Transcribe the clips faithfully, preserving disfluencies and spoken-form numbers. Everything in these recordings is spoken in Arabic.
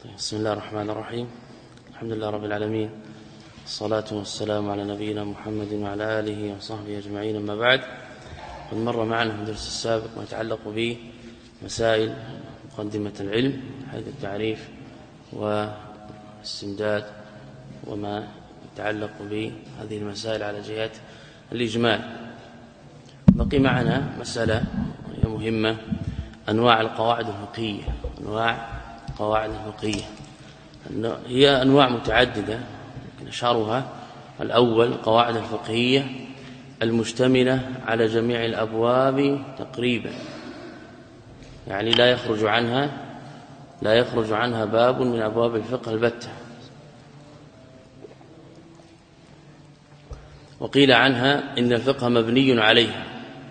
بسم الله الرحمن الرحيم. الحمد لله رب العالمين، الصلاة والسلام على نبينا محمد وعلى آله وصحبه أجمعين. أما بعد، قد مر معنا في الدرس السابق ما يتعلق بمسائل مقدمة العلم حيث التعريف والاستمداد وما يتعلق بهذه المسائل على جهة الإجمال. بقي معنا مسألة هي مهمة، أنواع القواعد الفقهية. أنواع القواعد الفقهية هي أنواع متعددة، لكن أشهرها الأول القواعد الفقهية المشتملة على جميع الأبواب تقريبا، يعني لا يخرج عنها لا يخرج عنها باب من أبواب الفقه البتة. وقيل عنها إن الفقه مبني عليها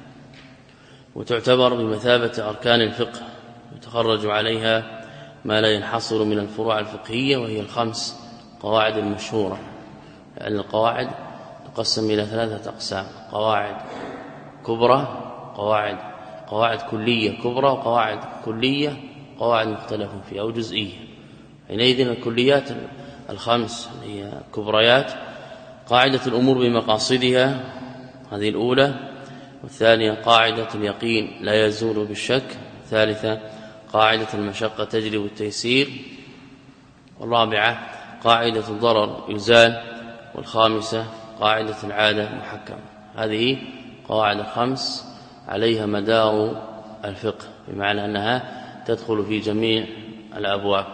وتعتبر بمثابة أركان الفقه، يتخرج عليها ما لا ينحصر من الفروع الفقهية، وهي الخمس قواعد المشهورة، لأن القواعد تقسم إلى ثلاثة أقسام: قواعد كبرى، قواعد قواعد كلية كبرى، وقواعد كلية قواعد مختلف فيها أو جزئية. حينئذ الكليات الخمس هي كبريات: قاعدة الأمور بمقاصدها، هذه الأولى، والثانية قاعدة اليقين لا يزول بالشك، الثالثة قاعدة المشقة تجلب التيسير، والرابعة قاعدة الضرر يزال، والخامسة قاعدة العادة محكمة. هذه قواعد الخمس عليها مدار الفقه، بمعنى أنها تدخل في جميع الأبواب.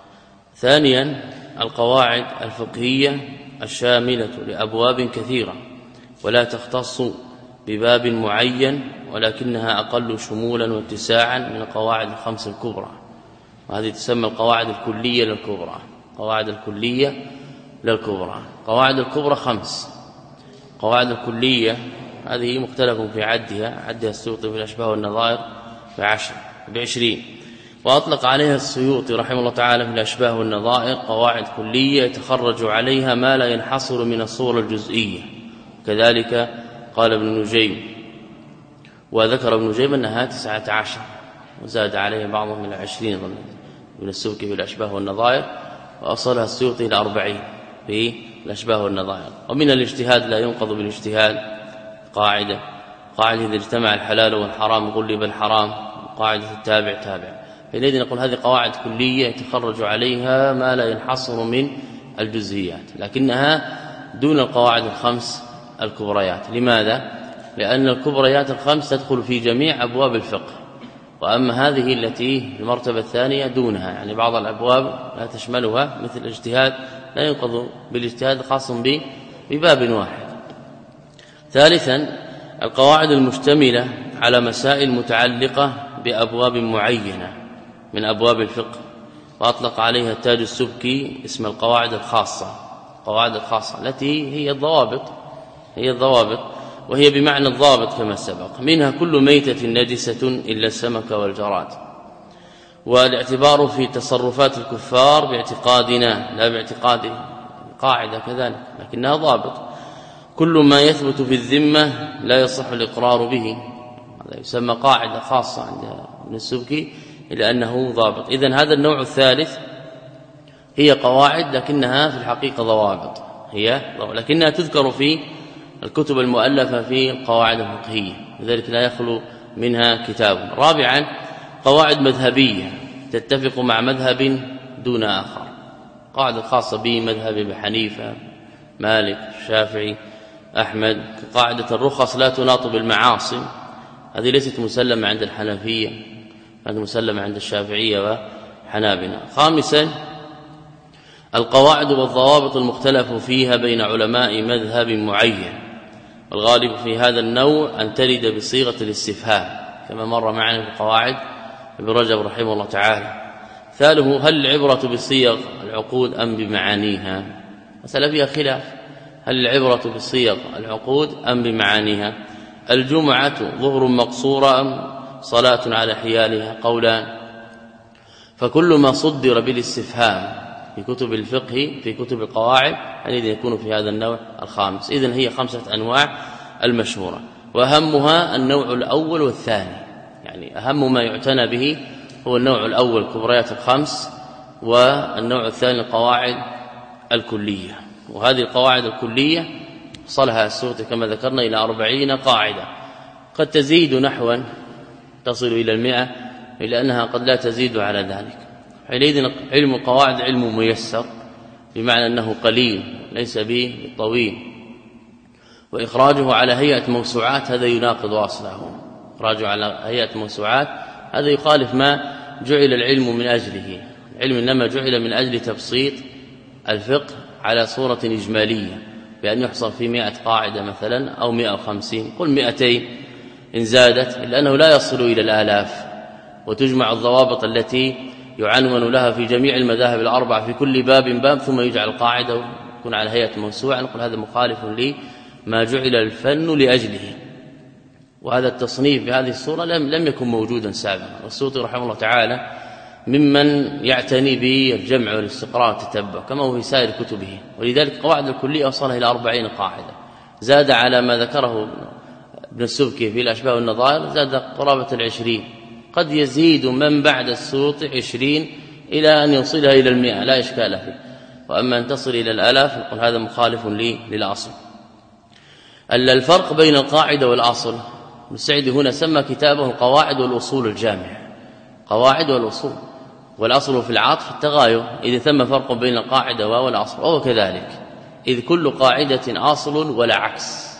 ثانيا القواعد الفقهية الشاملة لأبواب كثيرة ولا تختص بباب معين، ولكنها أقل شمولا واتساعا من القواعد الخمس الكبرى، وهذه تسمى القواعد الكلية للكبرى. قواعد الكلية للكبرى قواعد الكبرى خمس. قواعد الكلية هذه مختلف في عدها، عدها السيوطي في الأشباه والنظائر بعشر بعشرين، وأطلق عليها السيوطي رحمه الله تعالى في الأشباه والنظائر قواعد كلية يتخرج عليها ما لا ينحصر من الصور الجزئية. كذلك قال ابن نجيم، وذكر ابن نجيم أنها تسعة عشر، وزاد عليها بعضهم من العشرين من السبكي في الأشباه والنظائر، وأصلها السيوطي إلى أربعين في الأشباه والنظائر. ومن الاجتهاد لا ينقض بالاجتهاد قاعدة قاعدة إذا اجتمع الحلال والحرام غلب الحرام، قاعدة التابع تابع. حينئذ نقول هذه قواعد كلية يتخرج عليها ما لا ينحصر من الجزئيات، لكنها دون القواعد الخمس الكبريات. لماذا؟ لأن الكبريات الخمس تدخل في جميع أبواب الفقه، وأما هذه التي المرتبة الثانية دونها، يعني بعض الأبواب لا تشملها، مثل الاجتهاد لا ينقض بالاجتهاد خاص بباب واحد. ثالثا القواعد المشتملة على مسائل متعلقة بأبواب معينة من أبواب الفقه، وأطلق عليها التاج السبكي اسم القواعد الخاصة. القواعد الخاصة التي هي الضوابط هي الضوابط وهي بمعنى الضابط كما سبق. منها كل ميتة نجسة إلا السمك والجراد. والاعتبار في تصرفات الكفار باعتقادنا لا باعتقاد قاعدة كذلك، لكنها ضابط. كل ما يثبت في الذمة لا يصح الإقرار به، هذا يسمى قاعدة خاصة عند ابن السبكي إلا أنه ضابط. إذن هذا النوع الثالث هي قواعد لكنها في الحقيقة ضوابط، هي لكنها تذكر في الكتب المؤلفة في القواعد الفقهية، لذلك لا يخلو منها كتاب. رابعا قواعد مذهبية تتفق مع مذهب دون آخر، قاعدة خاصة بمذهب أبي حنيفة مالك الشافعي أحمد، كقاعدة الرخص لا تناط بالمعاصي، هذه ليست مسلمة عند الحنفية، هذه مسلمة عند الشافعية وحنابلة. خامسا القواعد والضوابط المختلف فيها بين علماء مذهب معين، والغالب في هذا النوع أن ترد بصيغة الاستفهام كما مر معنا في قواعد ابن رجب رحمه الله تعالى. ثالثه هل العبرة بصيغ العقود أم بمعانيها؟ مسألة فيها خلاف، هل العبرة بصيغ العقود أم بمعانيها؟ الجمعة ظهر مقصورة أم صلاة على حيالها؟ قولان. فكل ما صدر بالاستفهام في كتب الفقه في كتب القواعد حينئذ يكون في هذا النوع الخامس. إذن هي خمسة أنواع المشهورة، وأهمها النوع الأول والثاني، يعني أهم ما يعتنى به هو النوع الأول كبريات الخمس، والنوع الثاني القواعد الكلية. وهذه القواعد الكلية وصلها السيوطي كما ذكرنا إلى أربعين قاعدة، قد تزيد نحوا تصل إلى المئة، إلا أنها قد لا تزيد على ذلك. حينئذ علم القواعد علم ميسر، بمعنى أنه قليل ليس به طويل، وإخراجه على هيئة موسوعات هذا يناقض أصله. إخراجه على هيئة موسوعات هذا يخالف ما جعل العلم من أجله. العلم إنما جعل من أجل تبسيط الفقه على صورة إجمالية، بأن يحصل في مئة قاعدة مثلا أو مئة وخمسين، قل مئتين إن زادت، إلا أنه لا يصل إلى الآلاف، وتجمع الضوابط التي يعنون لها في جميع المذاهب الأربعة في كل باب باب، ثم يجعل قاعدة ويكون على هيئة موسوعة. نقول هذا مخالف لما جعل الفن لأجله، وهذا التصنيف بهذه الصورة لم لم يكن موجودا سابقا. والسيوطي رحمه الله تعالى ممن يعتني بالجمع والاستقراء والتتبع كما هو في سائر كتبه، ولذلك قواعد الكلية وصلها إلى أربعين قاعدة، زاد على ما ذكره ابن السبكي في الأشباه والنظائر، زاد قرابة العشرين، قد يزيد من بعد السيوطي عشرين إلى أن يوصلها إلى المئة لا إشكال فيه. وأما أن تصل إلى الآلاف نقول هذا مخالف لي للأصل. الفرق بين القاعدة والأصل، ابن السعدي هنا سمى كتابه القواعد والأصول الجامع، قواعد والأصول، والأصل في العطف التغاير، إذ ثم فرق بين القاعدة والأصل، وهو كذلك، إذ كل قاعدة أصل ولا عكس،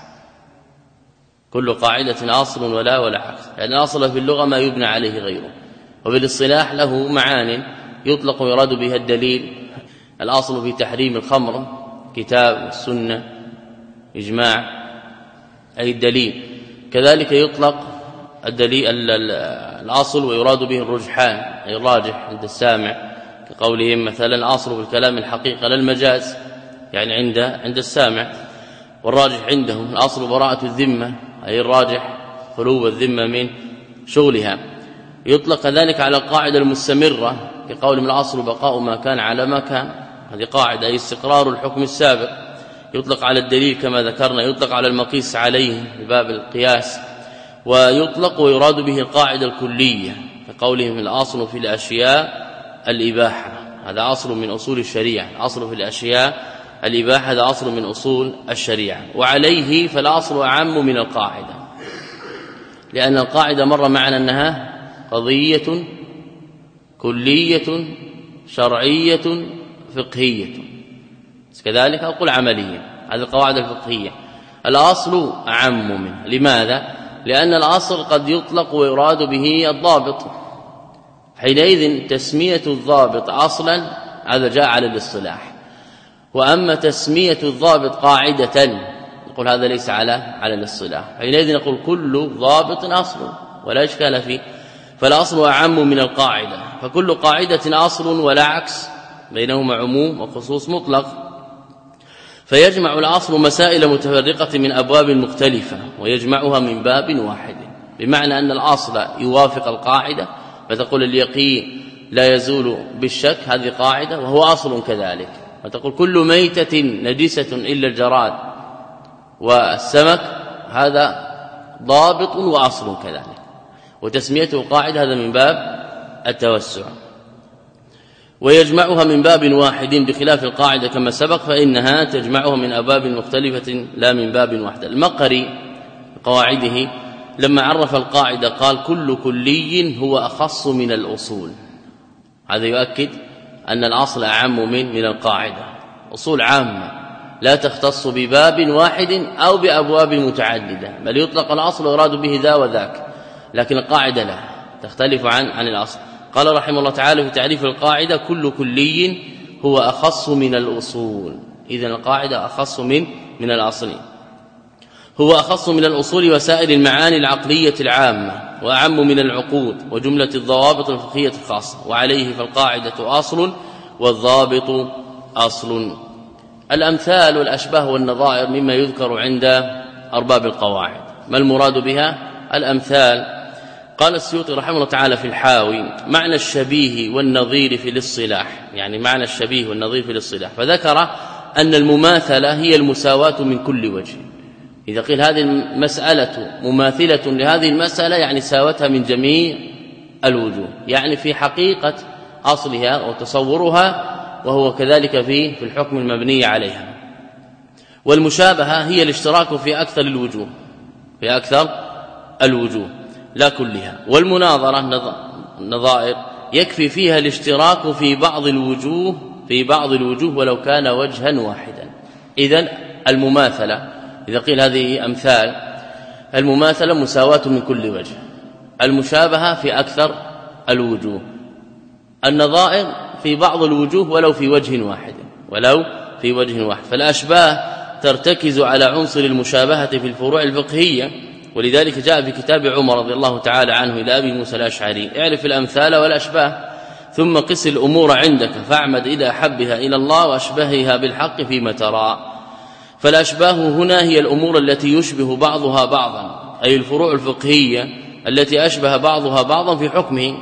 كل قاعدة أصل ولا ولا عكس، لأن يعني الأصل في اللغة ما يبنى عليه غيره، وبالاصطلاح له معان يطلق ويراد بها الدليل. الأصل في تحريم الخمر كتاب والسنة إجماع أي الدليل، كذلك يطلق الدليل الأصل ويراد به الرجحان أي الراجح عند السامع، كقولهم مثلا الأصل في الكلام الحقيقة لا المجاز، يعني عند عند السامع، والراجح عندهم الأصل براءة الذمة أي الراجح خلو الذمة من شغلها. يطلق ذلك على القاعدة المستمرة كقولهم الأصل بقاء ما كان على ما كان، هذه قاعدة أي استقرار الحكم السابق. يطلق على الدليل كما ذكرنا، يطلق على المقيس عليه بباب القياس، ويطلق ويراد به القاعدة الكلية كقولهم الأصل في الأشياء الإباحة، هذا أصل من أصول الشريعة، الأصل في الأشياء الإباحة هذا أصل من أصول الشريعة، وعليه فالأصل أعم من القاعدة، لأن القاعدة مر معنا أنها قضية كلية شرعية فقهية، كذلك أقول عملية، هذه القواعد الفقهية. الأصل أعم منه، لماذا؟ لأن الأصل قد يطلق ويراد به الضابط، حينئذ تسمية الضابط أصلا هذا جاء على الاصطلاح، وأما تسمية الضابط قاعدة نقول هذا ليس على على الاصطلاح، حينئذ نقول كل ضابط أصل ولا إشكال فيه، فالأصل أعم من القاعدة، فكل قاعدة أصل ولا عكس، بينهما عموم وخصوص مطلق، فيجمع الأصل مسائل متفرقة من أبواب مختلفة ويجمعها من باب واحد، بمعنى أن الأصل يوافق القاعدة، فتقول اليقين لا يزول بالشك هذه قاعدة وهو أصل كذلك، فتقول كل ميتة نجسة إلا الجراد والسمك هذا ضابط وأصل كذلك، وتسميته قاعدة هذا من باب التوسع، ويجمعها من باب واحد بخلاف القاعدة كما سبق فإنها تجمعها من أبواب مختلفة لا من باب واحد. المقري قواعده لما عرف القاعدة قال كل كلي هو أخص من الأصول، هذا يؤكد أن الأصل أعم من من القاعدة، أصول عامة لا تختص بباب واحد أو بأبواب متعددة، بل يطلق الأصل ويراد به ذا وذاك، لكن القاعدة لا تختلف عن عن الأصل. قال رحمه الله تعالى في تعريف القاعدة كل كلي هو أخص من الأصول، إذن القاعدة أخص من من الأصل، هو أخص من الأصول وسائر المعاني العقلية العامة، وأعم من العقود وجملة الضوابط الفقهية الخاصة، وعليه فالقاعدة أصل والضابط أصل. الأمثال والأشباه والنظائر مما يذكر عند أرباب القواعد. ما المراد بها؟ الأمثال. قال السيوطي رحمه الله تعالى في الحاوي معنى الشبيه والنظير في الاصطلاح، يعني معنى الشبيه والنظير في الاصطلاح، فذكر أن المماثلة هي المساواة من كل وجه. إذا قيل هذه المسألة مماثلة لهذه المسألة يعني ساوتها من جميع الوجوه، يعني في حقيقة أصلها وتصورها، وهو كذلك في في الحكم المبني عليها. والمشابهة هي الاشتراك في أكثر الوجوه في أكثر الوجوه لا كلها. والمناظرة النظائر يكفي فيها الاشتراك في بعض الوجوه في بعض الوجوه ولو كان وجها واحدا. إذن المماثلة إذا قيل هذه أمثال، المماثلة مساواة من كل وجه، المشابهة في أكثر الوجوه، النظائر في بعض الوجوه ولو في وجه واحد ولو في وجه واحد. فالأشباه ترتكز على عنصر المشابهة في الفروع الفقهية، ولذلك جاء في كتاب عمر رضي الله تعالى عنه إلى أبي موسى الأشعري: اعرف الأمثال والأشباه ثم قس الأمور عندك فاعمد إلى أحبها إلى الله وأشبهها بالحق فيما ترى. فالأشباه هنا هي الأمور التي يشبه بعضها بعضا، أي الفروع الفقهية التي أشبه بعضها بعضا في حكمه.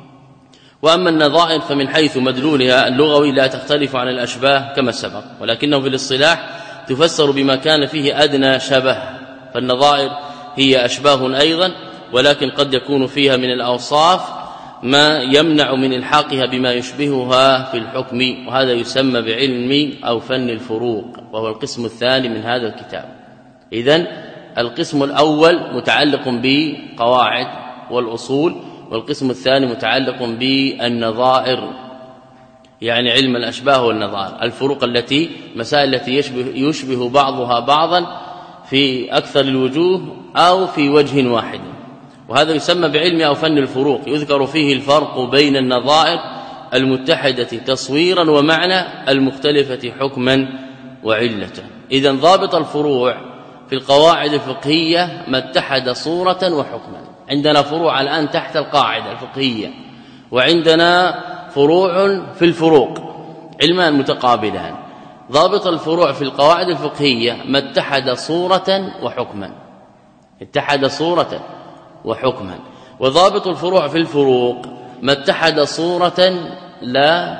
وأما النظائر فمن حيث مدلولها اللغوي لا تختلف عن الأشباه كما سبق، ولكنه في الاصطلاح تفسر بما كان فيه أدنى شبه. فالنظائر هي أشباه أيضا، ولكن قد يكون فيها من الأوصاف ما يمنع من الحاقها بما يشبهها في الحكم، وهذا يسمى بعلم أو فن الفروق، وهو القسم الثاني من هذا الكتاب. إذن القسم الأول متعلق بقواعد والأصول، والقسم الثاني متعلق بالنظائر، يعني علم الأشباه والنظائر، الفروق التي مسائل التي يشبه, يشبه بعضها بعضا في أكثر الوجوه أو في وجه واحد، وهذا يسمى بعلم أو فن الفروق. يذكر فيه الفرق بين النظائر المتحدة تصويرا ومعنى، المختلفة حكما وعلة. إذن ضابط الفروع في القواعد الفقهية ما اتحد صورة وحكما. عندنا فروع الآن تحت القاعدة الفقهية، وعندنا فروع في الفروق، علمان متقابلان. ضابط الفروع في القواعد الفقهية ما اتحد صورة وحكما اتحد صورة وحكما وضابط الفروع في الفروق ما اتحد صورة لا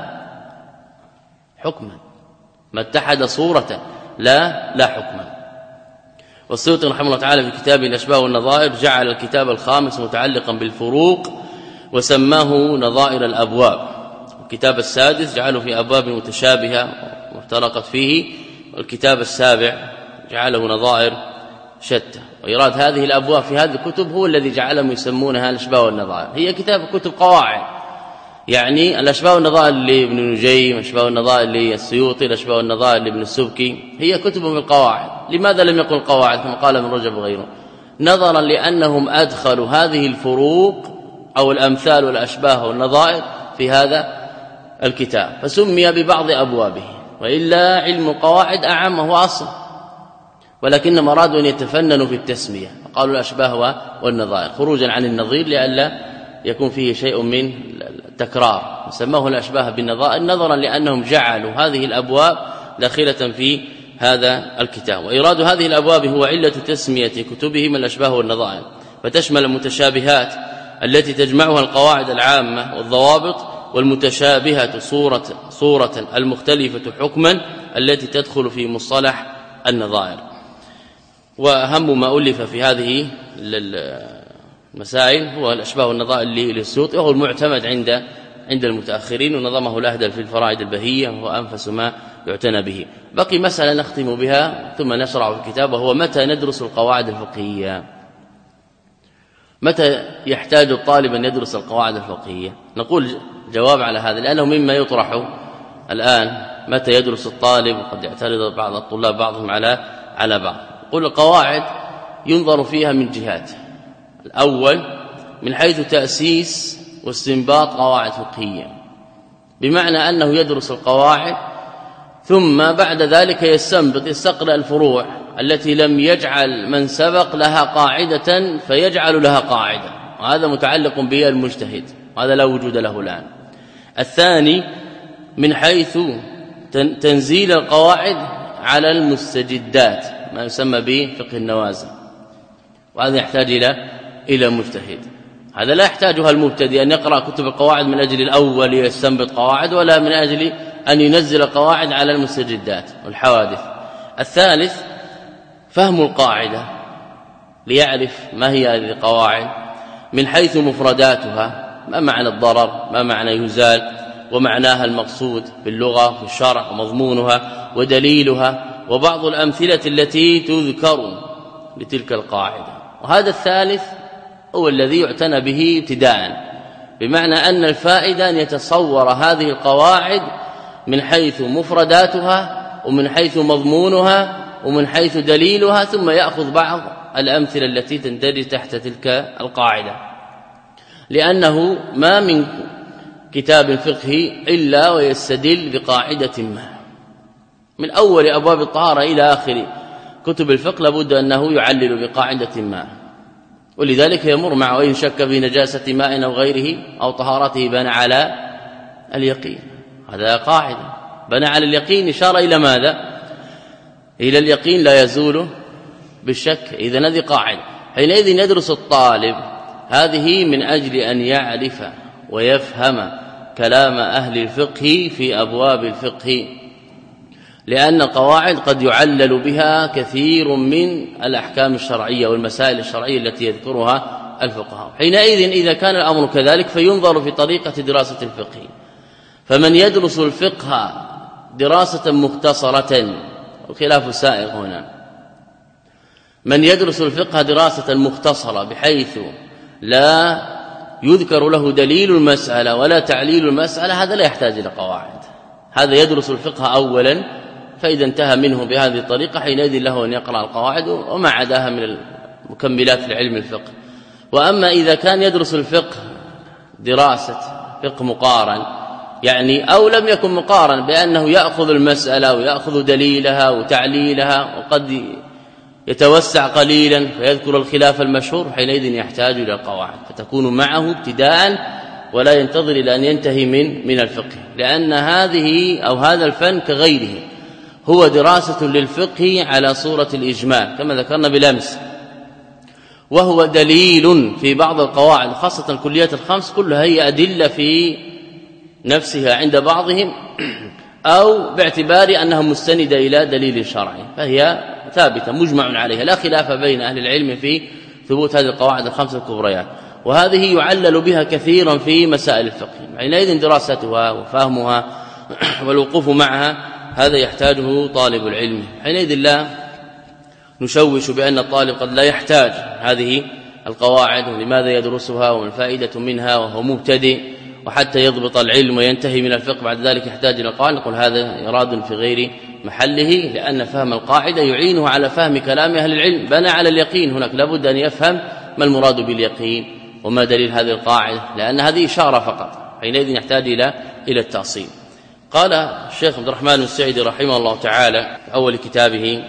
حكما ما اتحد صورة لا لا حكما. والسيوطي رحمه الله تعالى في كتابه الأشباه والنظائر جعل الكتاب الخامس متعلقا بالفروق وسماه نظائر الأبواب، الكتاب السادس جعله في أبواب متشابهة وافترقت فيه، والكتاب السابع جعله نظائر شتى. وإيراد هذه الأبواب في هذه الكتب هو الذي جعلهم يسمونها الأشباه والنظائر. هي كتاب كتب قواعد، يعني الأشباه والنظائر لابن نجيم، الأشباه والنظائر للسيوطي، الأشباه والنظائر لابن السبكي، هي كتب من القواعد. لماذا لم يقل قواعد كما قال ابن رجب وغيره؟ نظرا لأنهم أدخلوا هذه الفروق أو الأمثال والأشباه والنظائر في هذا الكتاب فسمي ببعض أبوابه، وإلا علم القواعد أعم وهو أصل، ولكنهم أرادوا أن يتفننوا في التسمية قالوا الأشباه والنظائر خروجا عن النظير لئلا يكون فيه شيء من التكرار، سموه الأشباه بالنظائر نظرا لأنهم جعلوا هذه الأبواب داخلة في هذا الكتاب. وإيراد هذه الأبواب هو علة تسمية كتبهم الأشباه والنظائر، فتشمل المتشابهات التي تجمعها القواعد العامة والضوابط، والمتشابهة صورة, صورة المختلفة حكما التي تدخل في مصطلح النظائر. وأهم ما ألف في هذه المسائل هو الأشباه والنظائر للسيوطي، وهو المعتمد عند عند المتأخرين، ونظمه الأهدل في الفرائد البهية وهو أنفس ما يعتنى به. بقي مسألة نختم بها ثم نشرع في الكتاب، وهو متى ندرس القواعد الفقهية؟ متى يحتاج الطالب أن يدرس القواعد الفقهية؟ نقول جواب على هذا لأنه مما يطرح الآن، متى يدرس الطالب؟ وقد يعترض بعض الطلاب بعضهم على على بعض. نقول القواعد ينظر فيها من جهات: الأول من حيث تأسيس واستنباط قواعد فقهية، بمعنى أنه يدرس القواعد ثم بعد ذلك يستنبط يستقرأ الفروع التي لم يجعل من سبق لها قاعدة فيجعل لها قاعدة، وهذا متعلق به المجتهد، وهذا لا وجود له الآن. الثاني من حيث تنزيل القواعد على المستجدات، ما يسمى به فقه النوازل، وهذا يحتاج إلى إلى مجتهد. هذا لا يحتاجها المبتدئ أن يقرأ كتب القواعد من أجل الأول يستنبط قواعد، ولا من أجل أن ينزل قواعد على المستجدات والحوادث. الثالث فهم القاعدة ليعرف ما هي هذه القواعد من حيث مفرداتها، ما معنى الضرر، ما معنى يزال، ومعناها المقصود باللغة في الشرع ومضمونها ودليلها وبعض الأمثلة التي تذكر لتلك القاعدة. وهذا الثالث هو الذي يعتنى به ابتداء، بمعنى أن الفائدة أن يتصور هذه القواعد من حيث مفرداتها ومن حيث مضمونها ومن حيث دليلها، ثم يأخذ بعض الأمثلة التي تندرج تحت تلك القاعدة، لأنه ما من كتاب فقهي إلا ويستدل بقاعدة ما، من أول أبواب الطهارة إلى آخر كتب الفقه لابد أنه يعلل بقاعدة ما، ولذلك يمر مع وإن شك في نجاسة ماء أو غيره أو طهارته بنى على اليقين. هذا قاعدة بنى على اليقين، إشارة إلى ماذا؟ إلى اليقين لا يزول بالشك. إذن هذه قاعدة. حينئذ يدرس الطالب هذه من أجل أن يعرف ويفهم كلام أهل الفقه في أبواب الفقه، لأن القواعد قد يعلل بها كثير من الأحكام الشرعية والمسائل الشرعية التي يذكرها الفقهاء. حينئذ إذا كان الأمر كذلك فينظر في طريقة دراسة الفقه، فمن يدرس الفقه دراسة مختصرة، الخلاف سائغ هنا، من يدرس الفقه دراسة مختصرة بحيث لا يذكر له دليل المسألة ولا تعليل المسألة، هذا لا يحتاج إلى قواعد، هذا يدرس الفقه أولا، فإذا انتهى منه بهذه الطريقة حينئذ له أن يقرأ القواعد وما عداها من المكملات لعلم الفقه. وأما إذا كان يدرس الفقه دراسة فقه مقارن، يعني أو لم يكن مقارن بأنه يأخذ المسألة ويأخذ دليلها وتعليلها، وقد يتوسع قليلا فيذكر الخلاف المشهور، حينئذ يحتاج إلى القواعد، فتكون معه ابتداء ولا ينتظر إلى أن ينتهي من من الفقه، لأن هذه أو هذا الفن كغيره هو دراسة للفقه على صورة الإجمال كما ذكرنا بالأمس، وهو دليل في بعض القواعد خاصة الكليات الخمس كلها هي أدلة في نفسها عند بعضهم، أو باعتبار أنها مستندة إلى دليل شرعي، فهي ثابتة مجمع عليها، لا خلاف بين أهل العلم في ثبوت هذه القواعد الخمس الكبريات، وهذه يعلل بها كثيرا في مسائل الفقه. حينئذ دراستها وفهمها والوقوف معها هذا يحتاجه طالب العلم. حينئذ لا نشوش بأن الطالب قد لا يحتاج هذه القواعد ولماذا يدرسها وما الفائدة منها وهو مبتدئ، وحتى يضبط العلم وينتهي من الفقه بعد ذلك يحتاج إلى القواعد. نقول هذا إراد في غير محله، لأن فهم القاعدة يعينه على فهم كلام أهل العلم. بنى على اليقين، هناك لابد أن يفهم ما المراد باليقين وما دليل هذه القاعدة، لأن هذه إشارة فقط، حينئذ يحتاج إلى إلى التأصيل. قال الشيخ عبد الرحمن السعدي رحمه الله تعالى في أول كتابه: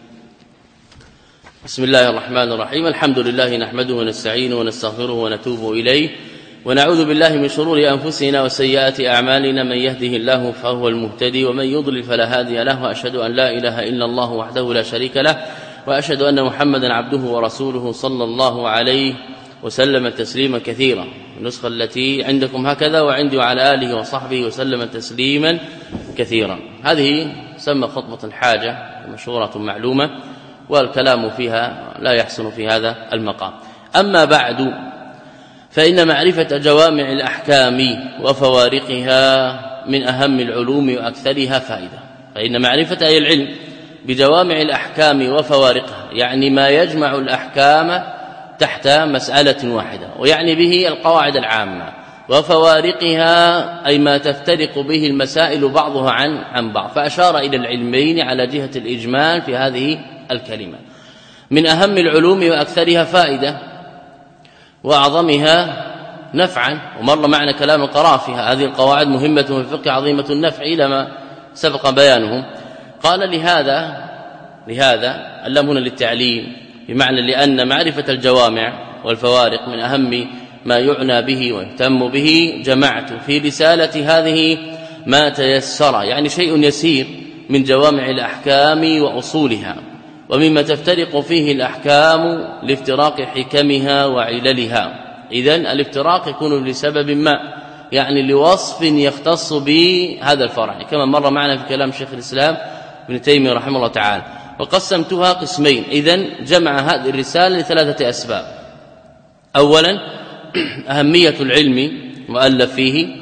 بسم الله الرحمن الرحيم، الحمد لله نحمده ونستعينه ونستغفره ونتوب إليه، ونعوذ بالله من شرور أنفسنا وسيئات أعمالنا، من يهده الله فهو المهتدي ومن يضلل فلا هادي له، وأشهد أن لا إله إلا الله وحده لا شريك له، وأشهد أن محمدا عبده ورسوله صلى الله عليه وسلم تسليما كثيرا. النسخة التي عندكم هكذا، وعندي وعلى آله وصحبه وسلم تسليما كثيرا. هذه سمى خطبة الحاجة، مشهورة معلومة، والكلام فيها لا يحسن في هذا المقام. أما بعد، فإن معرفة جوامع الأحكام وفوارقها من أهم العلوم وأكثرها فائدة. فإن معرفة أي العلم بجوامع الأحكام وفوارقها، يعني ما يجمع الأحكام تحت مسألة واحدة، ويعني به القواعد العامة، وفوارقها أي ما تفترق به المسائل بعضها عن عن بعض، فأشار إلى العلمين على جهة الإجمال في هذه الكلمة. من أهم العلوم وأكثرها فائدة وأعظمها نفعا، ومر معنا كلام القرافي: هذه القواعد مهمة في الفقه عظيمة النفع، إلى ما سبق بيانه. قال لهذا لهذا اللام هنا للتعليم، بمعنى لأن معرفة الجوامع والفوارق من أهم ما يعنى به ويهتم به. جمعت في رسالة هذه ما تيسر، يعني شيء يسير من جوامع الأحكام وأصولها، ومما تفترق فيه الأحكام لافتراق حكمها وعللها. إذن الافتراق يكون لسبب ما، يعني لوصف يختص بهذا الفرع، كما مر معنا في كلام شيخ الإسلام ابن تيمية رحمه الله تعالى. وقسمتها قسمين. إذن جمع هذه الرسالة لثلاثة أسباب: أولا أهمية العلم مؤلف فيه،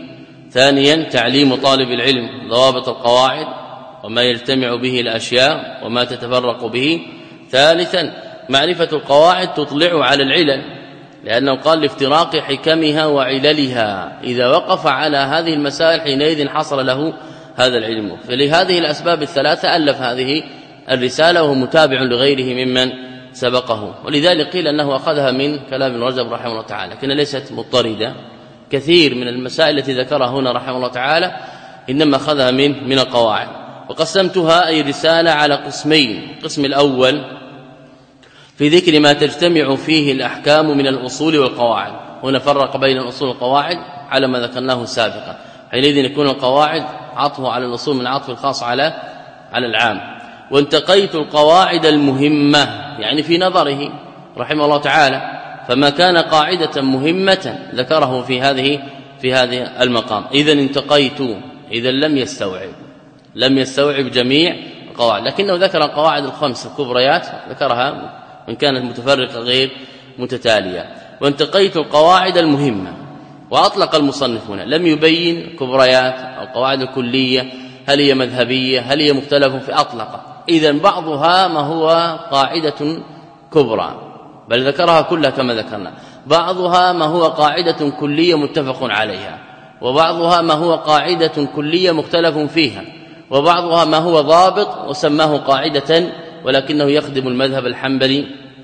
ثانيا تعليم طالب العلم ضوابط القواعد وما يجتمع به الأشياء وما تتفرق به. ثالثا معرفة القواعد تطلع على العلل، لأنه قال لافتراق حكمها وعللها، إذا وقف على هذه المسائل حينئذ حصل له هذا العلم. فلهذه الأسباب الثلاثة ألف هذه الرسالة، وهو متابع لغيره ممن سبقه، ولذلك قيل أنه أخذها من كلام ابن رجب رحمه الله تعالى، لكن ليست مضطردة. كثير من المسائل التي ذكرها هنا رحمه الله تعالى إنما أخذها من من القواعد. وقسمتها أي رسالة على قسمين: القسم الأول في ذكر ما تجتمع فيه الأحكام من الأصول والقواعد، هنا فرق بين الأصول والقواعد على ما ذكرناه سابقا، حينئذ يكون القواعد عطفه على الأصول من عطف الخاص على على العام. وانتقيت القواعد المهمة، يعني في نظره رحمه الله تعالى، فما كان قاعدة مهمة ذكره في هذه في هذه المقام. إذا انتقيت، إذا لم يستوعب لم يستوعب جميع القواعد، لكنه ذكر القواعد الخمس الكبريات، ذكرها وإن كانت متفرقة غير متتالية. وانتقيت القواعد المهمة، وأطلق المصنف هنا، لم يبين كبريات أو القواعد الكلية هل هي مذهبية هل هي مختلف في، أطلق. إذن بعضها ما هو قاعدة كبرى، بل ذكرها كلها كما ذكرنا، بعضها ما هو قاعدة كلية متفق عليها، وبعضها ما هو قاعدة كلية مختلف فيها، وبعضها ما هو ضابط وسماه قاعدة ولكنه يخدم المذهب الحنبلي.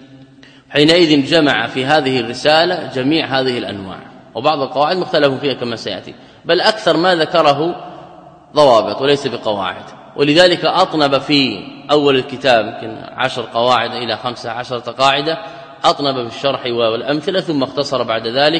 حينئذ جمع في هذه الرسالة جميع هذه الأنواع، وبعض القواعد مختلف فيها كما سيأتي، بل أكثر ما ذكره ضوابط وليس بقواعد. ولذلك أطنب في أول الكتاب يمكن عشر قواعد إلى خمسة عشرة قاعدة، أطنب في الشرح والأمثلة، ثم اختصر بعد ذلك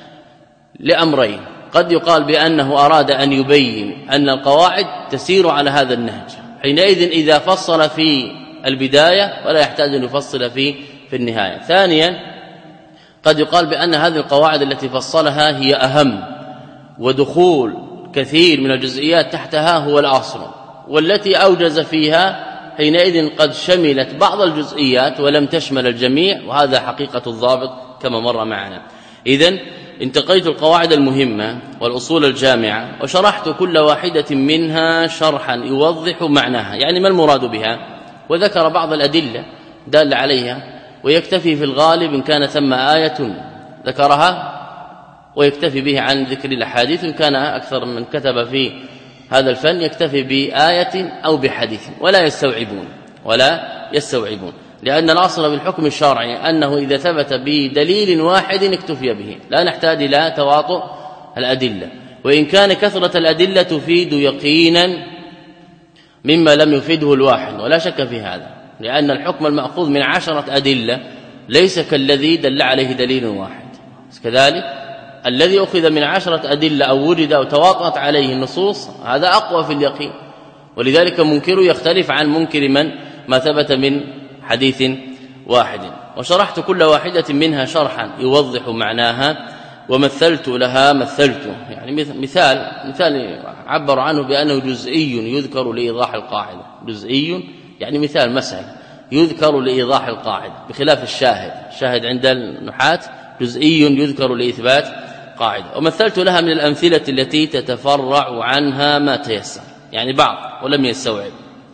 لأمرين: قد يقال بأنه أراد أن يبين أن القواعد تسير على هذا النهج، حينئذ إذا فصل في البداية ولا يحتاج أن يفصل في في النهاية. ثانيا قد يقال بأن هذه القواعد التي فصلها هي أهم، ودخول كثير من الجزئيات تحتها هو الأصل، والتي أوجز فيها حينئذ قد شملت بعض الجزئيات ولم تشمل الجميع، وهذا حقيقة الضابط كما مر معنا. إذن انتقيت القواعد المهمة والأصول الجامعة، وشرحت كل واحدة منها شرحا يوضح معناها، يعني ما المراد بها، وذكر بعض الأدلة دال عليها، ويكتفي في الغالب إن كان ثم آية ذكرها ويكتفي به عن ذكر الأحاديث، إن كان أكثر من كتب في هذا الفن يكتفي بآية أو بحديث، ولا يستوعبون ولا يستوعبون لأن الأصل بالحكم الشرعي أنه إذا ثبت بدليل واحد اكتفي به، لا نحتاج إلى تواطؤ الأدلة، وإن كان كثرة الأدلة تفيد يقينا مما لم يفيده الواحد، ولا شك في هذا، لأن الحكم المأخوذ من عشرة أدلة ليس كالذي دل عليه دليل واحد. كذلك الذي أخذ من عشرة أدلة أو وجد أو تواطأت عليه النصوص هذا أقوى في اليقين، ولذلك منكر يختلف عن منكر من ما ثبت من حديث واحد. وشرحت كل واحدة منها شرحا يوضح معناها، ومثلت لها مثلت، يعني مثال مثال عبر عنه بأنه جزئي يذكر لإيضاح القاعدة، جزئي يعني مثال مسألة يذكر لإيضاح القاعدة، بخلاف الشاهد، الشاهد عند النحاة جزئي يذكر لإثبات قاعدة. ومثلت لها من الأمثلة التي تتفرع عنها ما تيسر، يعني بعض ولم يستوعب.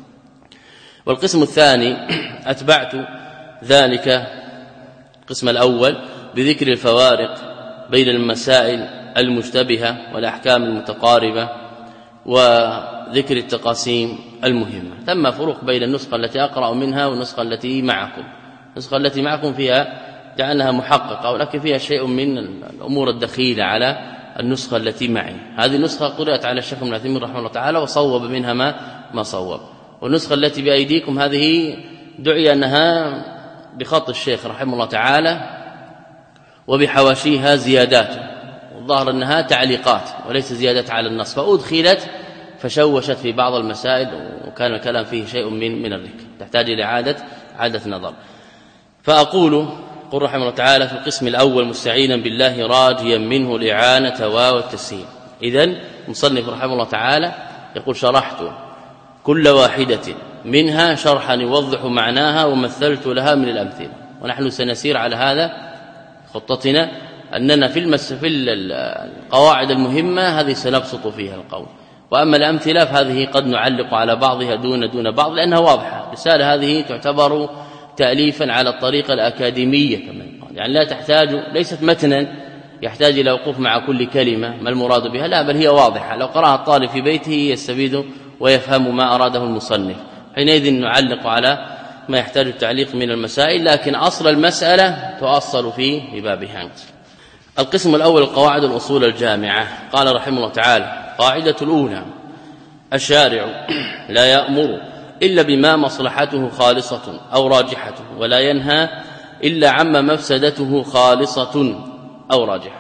والقسم الثاني أتبعت ذلك القسم الأول بذكر الفوارق بين المسائل المشتبهة والأحكام المتقاربة، وذكر التقاسيم المهمة. ثم فروق بين النسخة التي أقرأ منها والنسخة التي معكم. النسخة التي معكم فيها لأنها محققة، ولكن فيها شيء من الأمور الدخيلة على النسخة التي معي. هذه النسخة قرأت على الشيخ ابن عثيمين رحمه الله تعالى وصوب منها ما ما صوب. والنسخة التي بأيديكم هذه دعي أنها بخط الشيخ رحمه الله تعالى وبحواشيها زيادات، والظاهر أنها تعليقات وليس زيادات على النص، فأدخلت فشوشت في بعض المسائل، وكان الكلام فيه شيء من من الرك، تحتاج إلى عادة عادة نظر. فأقول قل رحمه الله تعالى في القسم الأول مستعينا بالله راجيا منه الإعانة والتسهيل. إذن مصنف رحمه الله تعالى يقول شرحت كل واحدة منها شرحا يوضح معناها، ومثلت لها من الأمثلة. ونحن سنسير على هذا خطتنا أننا في المس في القواعد المهمة هذه سنبسط فيها القول، وأما الأمثلة فهذه قد نعلق على بعضها دون دون بعض لأنها واضحة. الرسالة هذه تعتبر تأليفا على الطريقة الأكاديمية كما يقال، يعني لا تحتاج، ليست متنا يحتاج إلى وقوف مع كل كلمة ما المراد بها، لا بل هي واضحة، لو قرأها الطالب في بيته يستفيد ويفهم ما أراده المصنف. حينئذ نعلق على ما يحتاج التعليق من المسائل، لكن أصل المسألة تؤصل في بابها. القسم الأول القواعد الأصول الجامعة. قال رحمه الله تعالى: قاعدة الأولى: الشارع لا يأمر إلا بما مصلحته خالصة أو راجحة، ولا ينهى إلا عما مفسدته خالصة أو راجحة.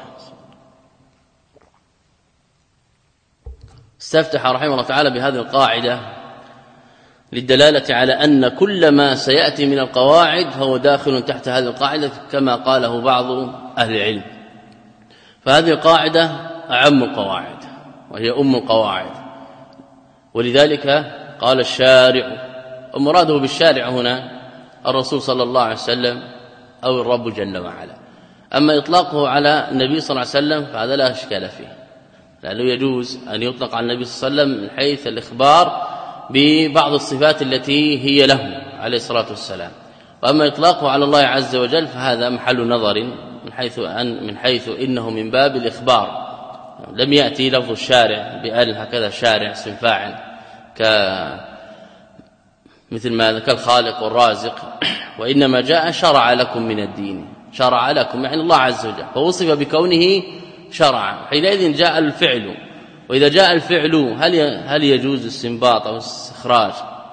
استفتح رحمه الله تعالى بهذه القاعدة للدلالة على أن كل ما سيأتي من القواعد فهو داخل تحت هذه القاعدة كما قاله بعض أهل العلم. فهذه القاعدة أعم القواعد وهي أم القواعد، ولذلك قال الشارع، ومراده بالشارع هنا الرسول صلى الله عليه وسلم أو الرب جل وعلا. أما إطلاقه على النبي صلى الله عليه وسلم فهذا لا إشكال فيه، لأنه يجوز أن يطلق على النبي صلى الله عليه وسلم من حيث الإخبار ببعض الصفات التي هي له عليه الصلاة والسلام. وأما إطلاقه على الله عز وجل فهذا محل نظر من حيث أن من حيث إنه من باب الإخبار، لم يأتي لفظ الشارع بأل هكذا شارع اسم فاعل ك مثل ما ذكر الخالق والرازق، وإنما جاء شرع لكم من الدين، شرع لكم يعني الله عز وجل، فوصف بكونه شرع. حينئذ جاء الفعل، وإذا جاء الفعل هل هل يجوز استنباط أو استخراج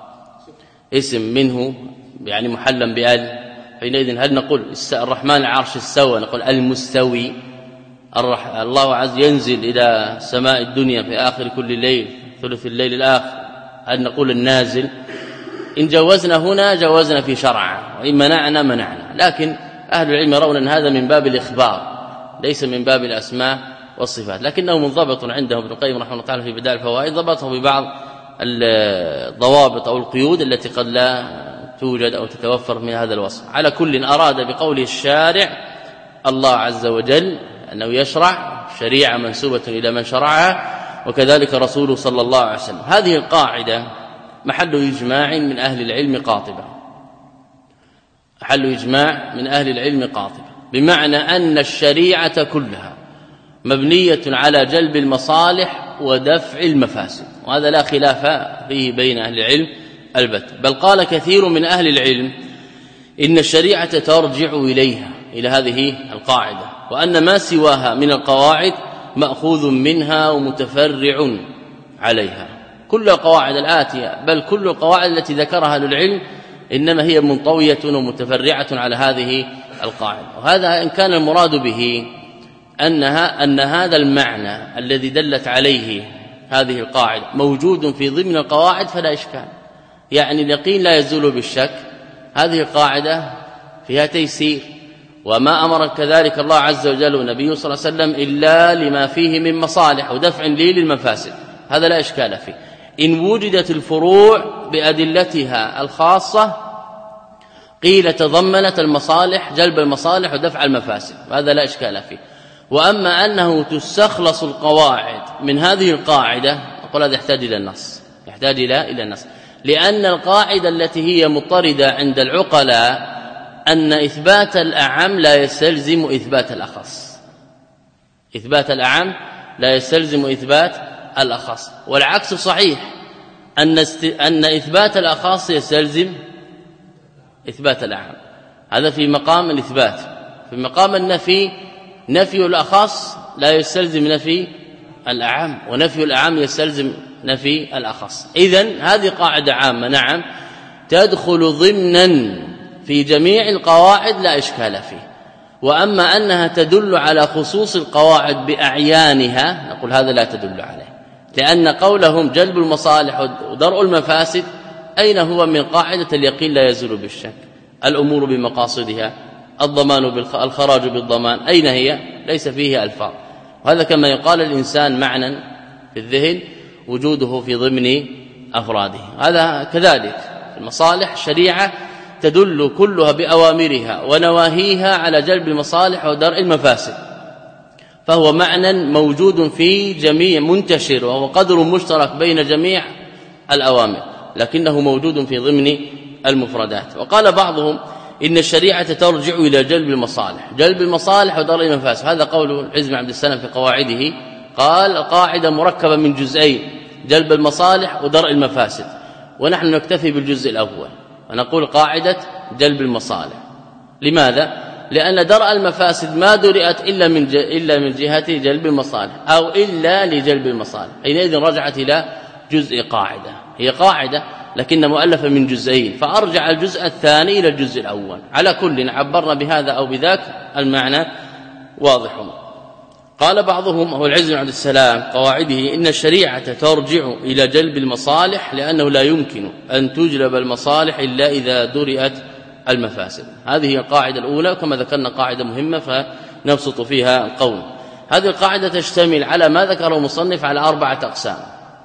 اسم منه يعني محلا بأل؟ حينئذ هل نقول الرحمن العرش استوى نقول المستوي؟ الله عز ينزل إلى سماء الدنيا في آخر كل ليل ثلث الليل الآخر، هل نقول النازل؟ إن جوزنا هنا جوزنا في شرع، وإن منعنا منعنا. لكن أهل العلم يرون أن هذا من باب الإخبار ليس من باب الأسماء والصفات، لكنه منضبط عندهم ابن القيم رحمه الله تعالى في بدائع الفوائد، ضبطه ببعض الضوابط أو القيود التي قد لا توجد أو تتوفر من هذا الوصف. على كل أراد بقوله الشارع الله عز وجل أنه يشرع شريعة منسوبة إلى من شرعها، وكذلك رسوله صلى الله عليه وسلم. هذه القاعدة محل إجماع من أهل العلم قاطبة، محل إجماع من أهل العلم قاطبة، بمعنى أن الشريعة كلها مبنية على جلب المصالح ودفع المفاسد، وهذا لا خلاف فيه بين أهل العلم البتة. بل قال كثير من أهل العلم إن الشريعة ترجع إليها إلى هذه القاعدة، وأن ما سواها من القواعد مأخوذ منها ومتفرع عليها. كل القواعد الآتية بل كل القواعد التي ذكرها أهل العلم إنما هي منطوية ومتفرعة على هذه القاعدة. وهذا إن كان المراد به أنها أن هذا المعنى الذي دلت عليه هذه القاعدة موجود في ضمن القواعد فلا إشكال، يعني اليقين لا يزول بالشك. هذه القاعدة فيها تيسير، وما أمر كذلك الله عز وجل والنبي صلى الله عليه وسلم إلا لما فيه من مصالح ودفع لي للمفاسد، هذا لا إشكال فيه. إن وجدت الفروع بأدلتها الخاصة قيل تضمنت المصالح جلب المصالح ودفع المفاسد، هذا لا إشكال فيه. وأما أنه تستخلص القواعد من هذه القاعدة نقول هذا يحتاج إلى النص، يحتاج إلى إلى النص، لأن القاعدة التي هي مضطردة عند العقلاء أن إثبات الأعم لا يستلزم إثبات الأخص، إثبات الأعم لا يستلزم إثبات الأخص، والعكس صحيح، أن است... أن إثبات الأخص يستلزم إثبات الأعم. هذا في مقام الإثبات. في مقام النفي نفي الأخص لا يستلزم نفي الأعم، ونفي الأعم يستلزم نفي الأخص. إذن هذه قاعدة عامة نعم تدخل ضمنا في جميع القواعد لا إشكال فيه. وأما أنها تدل على خصوص القواعد بأعيانها نقول هذا لا تدل عليه، لأن قولهم جلب المصالح ودرء المفاسد أين هو من قاعدة اليقين لا يزول بالشك؟ الأمور بمقاصدها، الضمان بالخراج بالضمان، أين هي؟ ليس فيه ألفاظ. وهذا كما يقال الإنسان معنى في الذهن وجوده في ضمن أفراده. هذا كذلك المصالح شريعة تدل كلها بأوامرها ونواهيها على جلب المصالح ودرء المفاسد، فهو معنى موجود في جميع منتشر وهو قدر مشترك بين جميع الأوامر، لكنه موجود في ضمن المفردات. وقال بعضهم إن الشريعة ترجع إلى جلب المصالح، جلب المصالح ودرء المفاسد. هذا قول العز بن عبد السلام في قواعده، قال قاعدة مركبة من جزئين، جلب المصالح ودرء المفاسد، ونحن نكتفي بالجزء الأول ونقول قاعدة جلب المصالح. لماذا؟ لأن درء المفاسد ما درئت إلا من إلا من جهة جلب المصالح أو إلا لجلب المصالح، حينئذ رجعت إلى جزء قاعدة، هي قاعدة لكن مؤلفة من جزئين، فأرجع الجزء الثاني إلى الجزء الأول. على كل عبرنا بهذا أو بذاك المعنى واضح. قال بعضهم هو العز بن عبد السلام قواعده إن الشريعة ترجع إلى جلب المصالح لأنه لا يمكن أن تجلب المصالح إلا إذا درئت المفاسد. هذه هي القاعدة الأولى، كما ذكرنا قاعدة مهمة فنبسط فيها القول. هذه القاعدة تشتمل على ما ذكره المصنف على أربعة أقسام،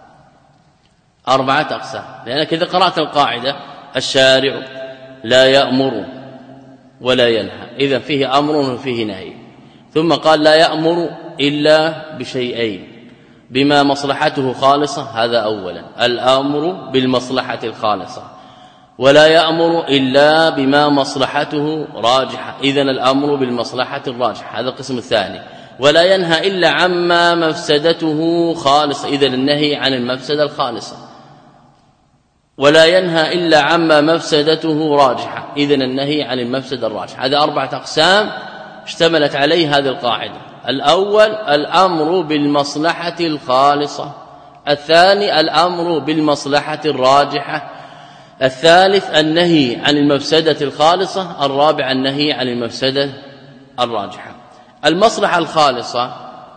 أربعة أقسام، لأنك إذا قرأت القاعدة الشارع لا يأمر ولا ينهى، إذن فيه أمر وفيه نهي. ثم قال لا يأمر إلا بشيئين بما مصلحته خالصة، هذا أولا الأمر بالمصلحة الخالصة، ولا يأمر إلا بما مصلحته راجحة، إذن الأمر بالمصلحة الراجحة، هذا القسم الثاني. ولا ينهى إلا عما مفسدته خالصة، إذن النهي عن المفسدة الخالصة. ولا ينهى إلا عما مفسدته راجحة، إذن النهي عن المفسدة الراجحة. هذا أربعة أقسام اشتملت عليه هذه القاعدة. الأول الأمر بالمصلحة الخالصة، الثاني الأمر بالمصلحة الراجحة، الثالث النهي عن المفسدة الخالصة، الرابع النهي عن المفسدة الراجحة. المصلحة الخالصة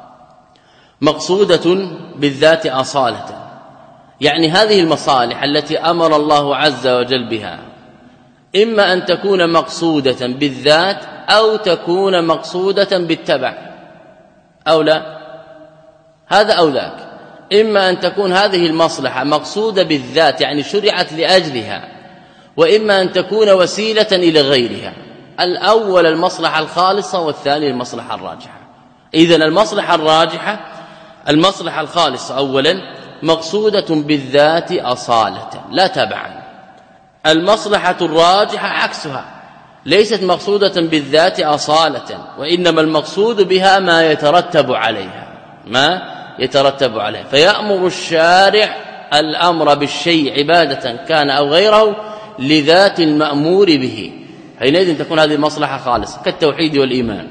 مقصودة بالذات أصالة، يعني هذه المصالح التي أمر الله عز وجل بها إما أن تكون مقصودة بالذات أو تكون مقصودة بالتبع أو لا، هذا أو ذاك. إما أن تكون هذه المصلحة مقصودة بالذات يعني شرعت لأجلها، وإما أن تكون وسيلة إلى غيرها. الأول المصلحة الخالصة والثاني المصلحة الراجحة. إذن المصلحة الراجحة المصلحة الخالصة أولا مقصودة بالذات أصالة لا تبعا. المصلحة الراجحة عكسها، ليست مقصودة بالذات أصالة، وإنما المقصود بها ما يترتب عليها، ما يترتب عليه. فيأمر الشارع الأمر بالشيء عبادة كان أو غيره لذات المأمور به، حينئذ تكون هذه المصلحة خالصة كالتوحيد والإيمان.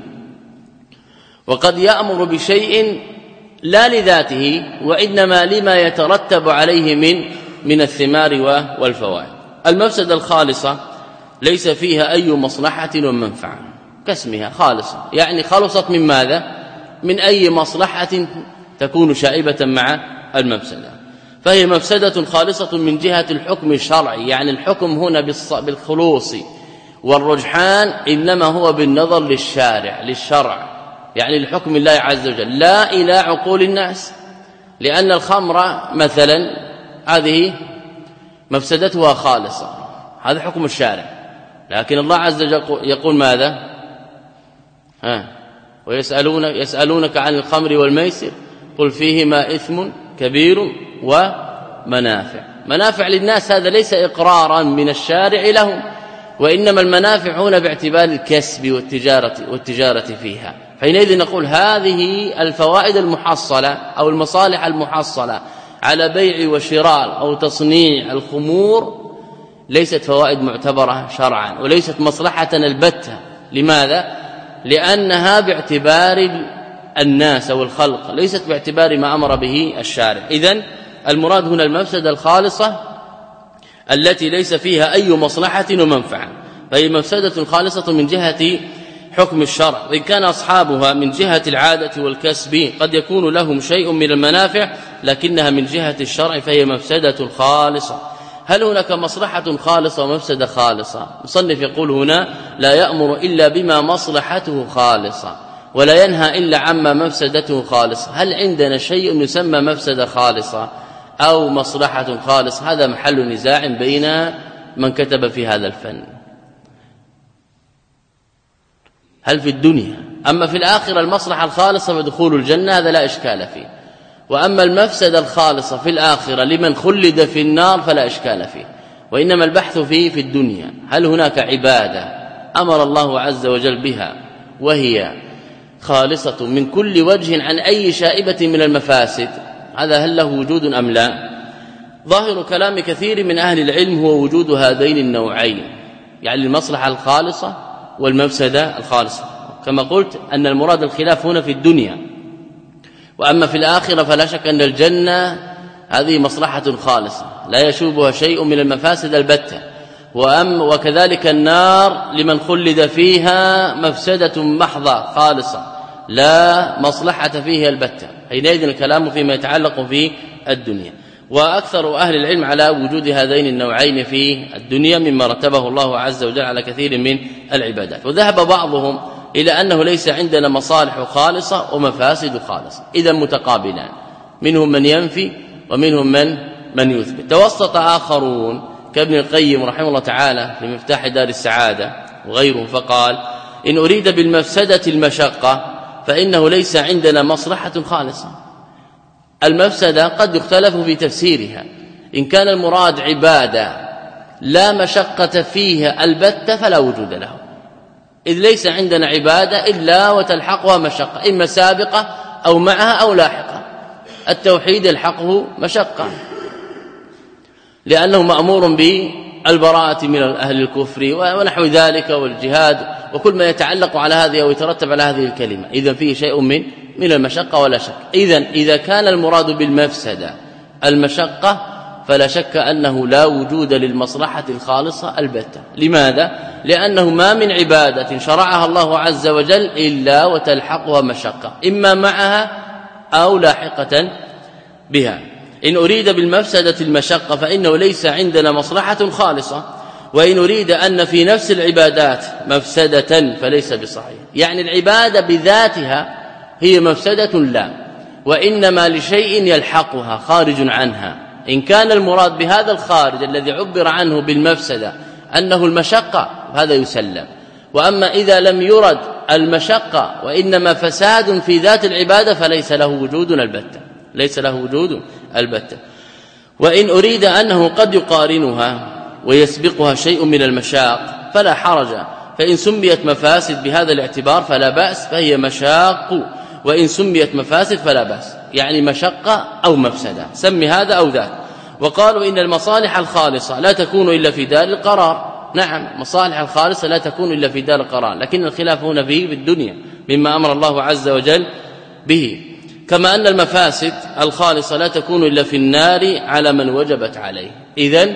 وقد يأمر بشيء لا لذاته وإنما لما يترتب عليه من من الثمار والفوائد. المفسدة الخالصة ليس فيها أي مصلحة ومنفعة كاسمها خالصة، يعني خلصت من ماذا؟ من أي مصلحة تكون شائبة مع المفسدة، فهي مفسدة خالصة من جهة الحكم الشرعي، يعني الحكم هنا بالخلوص والرجحان إنما هو بالنظر للشارع للشرع، يعني لحكم الله عز وجل لا إلى عقول الناس. لأن الخمر مثلا هذه مفسدتها خالصة، هذا حكم الشارع، لكن الله عز وجل يقول ماذا؟ ها ويسألونك يسألونك عن الخمر والميسر قل فيهما إثم كبير ومنافع. منافع للناس هذا ليس إقرارا من الشارع لهم، وإنما المنافع هنا باعتبار الكسب والتجارة والتجارة فيها. حينئذ نقول هذه الفوائد المحصلة أو المصالح المحصلة على بيع وشراء أو تصنيع الخمور ليست فوائد معتبرة شرعا وليست مصلحة البتة. لماذا؟ لأنها باعتبار الناس أو الخلق، ليست باعتبار ما أمر به الشارع. إذن المراد هنا المفسدة الخالصة التي ليس فيها أي مصلحة ومنفعة، فهي مفسدة خالصة من جهة حكم الشرع، وإن كان أصحابها من جهة العادة والكسب قد يكون لهم شيء من المنافع، لكنها من جهة الشرع فهي مفسدة خالصة. هل هناك مصلحة خالصة ومفسدة خالصة؟ مصنف يقول هنا لا يأمر إلا بما مصلحته خالصة ولا ينهى إلا عما مفسدته خالصة. هل عندنا شيء يسمى مفسدة خالصة أو مصلحة خالصة؟ هذا محل نزاع بين من كتب في هذا الفن. هل في الدنيا أما في الآخرة المصلحة الخالصة ودخول الجنة هذا لا إشكال فيه. وأما المفسدة الخالصة في الآخرة لمن خلد في النار فلا إشكال فيه. وإنما البحث فيه في الدنيا هل هناك عبادة أمر الله عز وجل بها وهي خالصة من كل وجه عن أي شائبة من المفاسد، هذا هل له وجود أم لا؟ ظاهر كلام كثير من أهل العلم هو وجود هذين النوعين، يعني المصلحة الخالصة والمفسدة الخالصة. كما قلت أن المراد الخلاف هنا في الدنيا، وأما في الآخرة فلا شك أن الجنة هذه مصلحة خالصة لا يشوبها شيء من المفاسد البتة، وأم وكذلك النار لمن خلد فيها مفسدة محضة خالصة لا مصلحة فيها البتة. حينئذ الكلام فيما يتعلق في الدنيا. وأكثر أهل العلم على وجود هذين النوعين في الدنيا مما رتبه الله عز وجل على كثير من العبادات. وذهب بعضهم إلى أنه ليس عندنا مصالح خالصة ومفاسد خالصة، إذا متقابلان، منهم من ينفي ومنهم من من يثبت. توسط آخرون كابن القيم رحمه الله تعالى في مفتاح دار السعادة وغيره فقال: إن أريد بالمفسدة المشقة فإنه ليس عندنا مصلحة خالصة. المفسدة قد يختلف في تفسيرها، إن كان المراد عبادة لا مشقة فيها البتة فلا وجود له، إذ ليس عندنا عبادة إلا وتلحقها مشقة، إما سابقة أو معها أو لاحقة. التوحيد يلحقه مشقة لأنه مأمور بالبراءة من أهل الكفر ونحو ذلك والجهاد وكل ما يتعلق على هذه أو يترتب على هذه الكلمة، إذن فيه شيء من من المشقة ولا شك. إذن إذا كان المراد بالمفسدة المشقة فلا شك أنه لا وجود للمصلحة الخالصة البتة. لماذا؟ لأنه ما من عبادة شرعها الله عز وجل إلا وتلحقها مشقة، إما معها أو لاحقة بها. إن أريد بالمفسدة المشقة فإنه ليس عندنا مصلحة خالصة، وإن أريد أن في نفس العبادات مفسدة فليس بصحيح، يعني العبادة بذاتها هي مفسدة لا، وإنما لشيء يلحقها خارج عنها. إن كان المراد بهذا الخارج الذي عبر عنه بالمفسدة أنه المشقة هذا يسلم. وأما إذا لم يرد المشقة وإنما فساد في ذات العبادة فليس له وجود البتة، ليس له وجود البتة. وإن أريد أنه قد يقارنها ويسبقها شيء من المشاق فلا حرج، فإن سميت مفاسد بهذا الاعتبار فلا بأس، فهي مشاق، وإن سميت مفاسد فلا بأس، يعني مشقة أو مفسدة، سمي هذا أو ذاك. وقالوا إن المصالح الخالصة لا تكون إلا في دار القرار. نعم، مصالح الخالصة لا تكون إلا في دار القرار، لكن الخلاف هنا فيه في الدنيا مما أمر الله عز وجل به. كما أن المفاسد الخالصة لا تكون إلا في النار على من وجبت عليه. إذن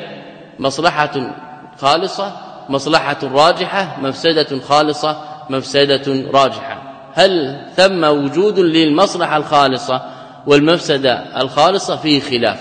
مصلحة خالصة مصلحة راجحة، مفسدة خالصة مفسدة راجحة. هل ثم وجود للمصلحة الخالصة والمفسدة الخالصة؟ فيه خلاف.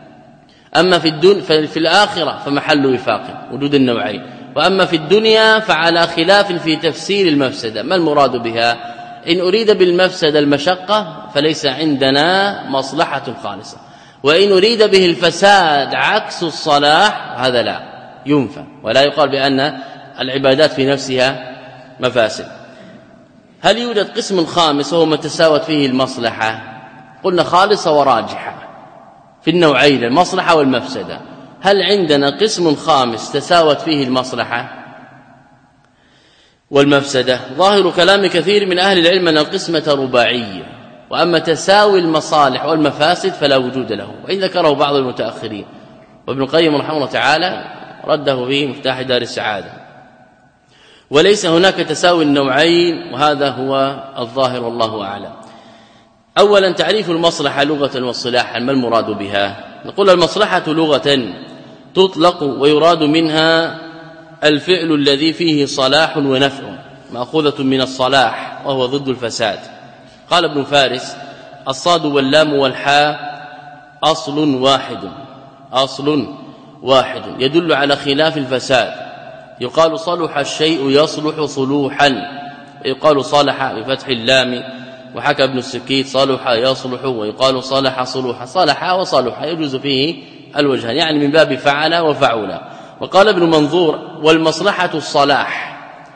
أما في الدنيا في الآخرة فمحل وفاق وجود النوعين، وأما في الدنيا فعلى خلاف في تفسير المفسدة، ما المراد بها؟ إن أريد بالمفسدة المشقة فليس عندنا مصلحة خالصة، وإن أريد به الفساد عكس الصلاح هذا لا ينفى، ولا يقال بأن العبادات في نفسها مفاسد. هل يوجد قسم خامس وهو ما تساوت فيه المصلحة؟ قلنا خالصة وراجحة في النوعين المصلحة والمفسدة. هل عندنا قسم خامس تساوت فيه المصلحة والمفسدة؟ ظاهر كلام كثير من أهل العلم أن القسمة رباعية، وأما تساوي المصالح والمفاسد فلا وجود له، وإن ذكره بعض المتأخرين، وابن القيم رحمه الله تعالى رده في مفتاح دار السعادة. وليس هناك تساوي النوعين، وهذا هو الظاهر والله أعلم. أولا تعريف المصلحة لغة واصطلاحا، ما المراد بها؟ نقول المصلحة لغة تطلق ويراد منها الفعل الذي فيه صلاح ونفع، مأخوذة من الصلاح وهو ضد الفساد. قال ابن فارس: الصاد واللام والحاء أصل واحد، أصل واحد يدل على خلاف الفساد. يقال صلح الشيء يصلح صلوحا، يقال صلح بفتح اللام، وحكى ابن السكيت صلح يصلح، ويقال صلح صلوحا، صلح وصلح يجوز فيه الوجهان، يعني من باب فعل وفعل. وقال ابن منظور: والمصلحة الصلاح،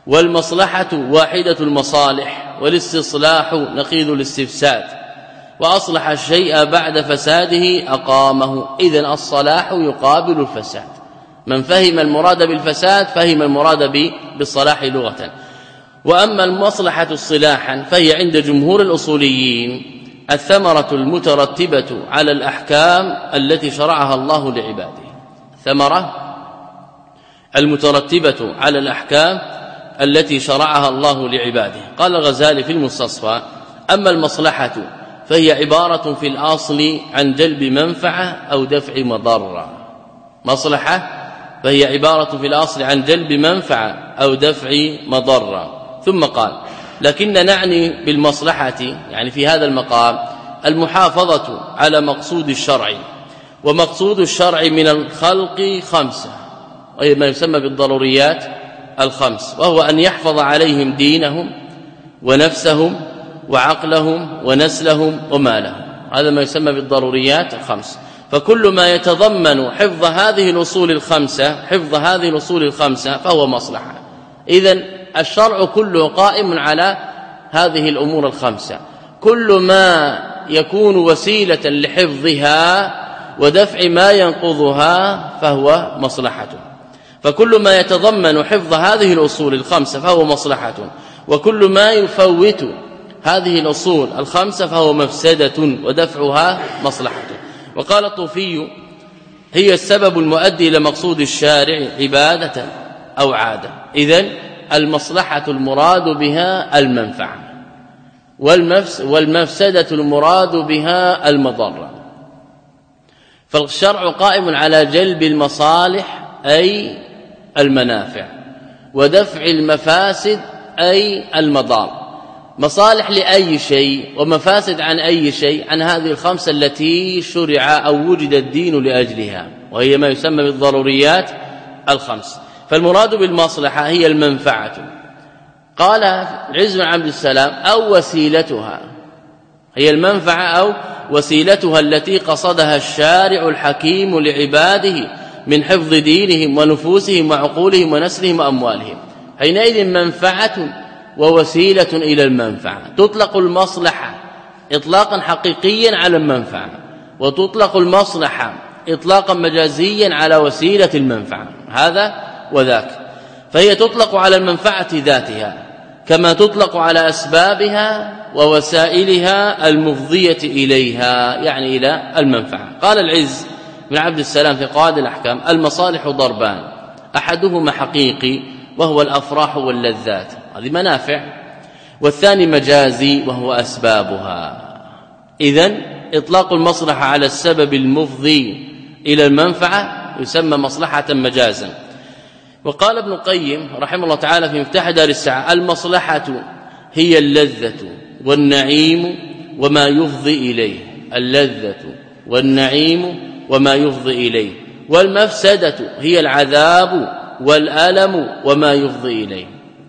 والمصلحة واحدة المصالح، والاستصلاح نقيض الاستفساد، وأصلح الشيء بعد فساده أقامه. إذن الصلاح يقابل الفساد. من فهم المراد بالفساد فهم المراد بالصلاح لغة. وأما المصلحة اصطلاحا فهي عند جمهور الأصوليين الثمرة المترتبة على الأحكام التي شرعها الله لعباده. الثمرة المترتبة على الأحكام التي شرعها الله لعباده. قال الغزالي في المستصفى: أما المصلحة فهي عبارة في الأصل عن جلب منفعة أو دفع مضرة. مصلحة فهي عبارة في الأصل عن جلب منفعة أو دفع مضرة. ثم قال: لكن نعني بالمصلحة يعني في هذا المقام المحافظة على مقصود الشرع. ومقصود الشرع من الخلق خمسة، وهي ما يسمى بالضروريات الخمس، وهو أن يحفظ عليهم دينهم ونفسهم وعقلهم ونسلهم ومالهم. هذا ما يسمى بالضروريات الخمس. فكل ما يتضمن حفظ هذه الأصول الخمسة حفظ هذه الأصول الخمسة فهو مصلحة. إذن الشرع كله قائم على هذه الأمور الخمسة. كل ما يكون وسيلة لحفظها ودفع ما ينقضها فهو مصلحة. فكل ما يتضمن حفظ هذه الأصول الخمسة فهو مصلحة، وكل ما يفوت هذه الأصول الخمسة فهو مفسدة ودفعها مصلحة. وقال الطوفي: هي السبب المؤدي إلى مقصود الشارع عبادة أو عادة. إذن المصلحة المراد بها المنفعة، والمفسدة المراد بها المضرة. فالشرع قائم على جلب المصالح أي المنافع، ودفع المفاسد أي المضار. مصالح لأي شيء ومفاسد عن أي شيء، عن هذه الخمسة التي شرع أو وجد الدين لأجلها، وهي ما يسمى بالضروريات الخمس. فالمراد بالمصلحة هي المنفعة. قال العز بن عبد السلام: أو وسيلتها. هي المنفعة أو وسيلتها التي قصدها الشارع الحكيم لعباده من حفظ دينهم ونفوسهم وعقولهم ونسلهم وأموالهم. حينئذ منفعة ووسيلة إلى المنفعة. تطلق المصلحة إطلاقا حقيقيا على المنفعة، وتطلق المصلحة إطلاقا مجازيا على وسيلة المنفعة، هذا وذاك. فهي تطلق على المنفعة ذاتها كما تطلق على أسبابها ووسائلها المفضية إليها، يعني إلى المنفعة. قال العز بن عبد السلام في قواعد الأحكام: المصالح ضربان، أحدهما حقيقي وهو الأفراح واللذات، هذه منافع، والثاني مجازي وهو أسبابها. إذن إطلاق المصلحة على السبب المفضي إلى المنفعة يسمى مصلحة مجازا. وقال ابن القيم رحمه الله تعالى في مفتاح دار السعادة: المصلحة هي اللذة والنعيم وما يفضي إليه. اللذة والنعيم وما يفضي إليه. والمفسدة هي العذاب والألم وما يفضي إليه.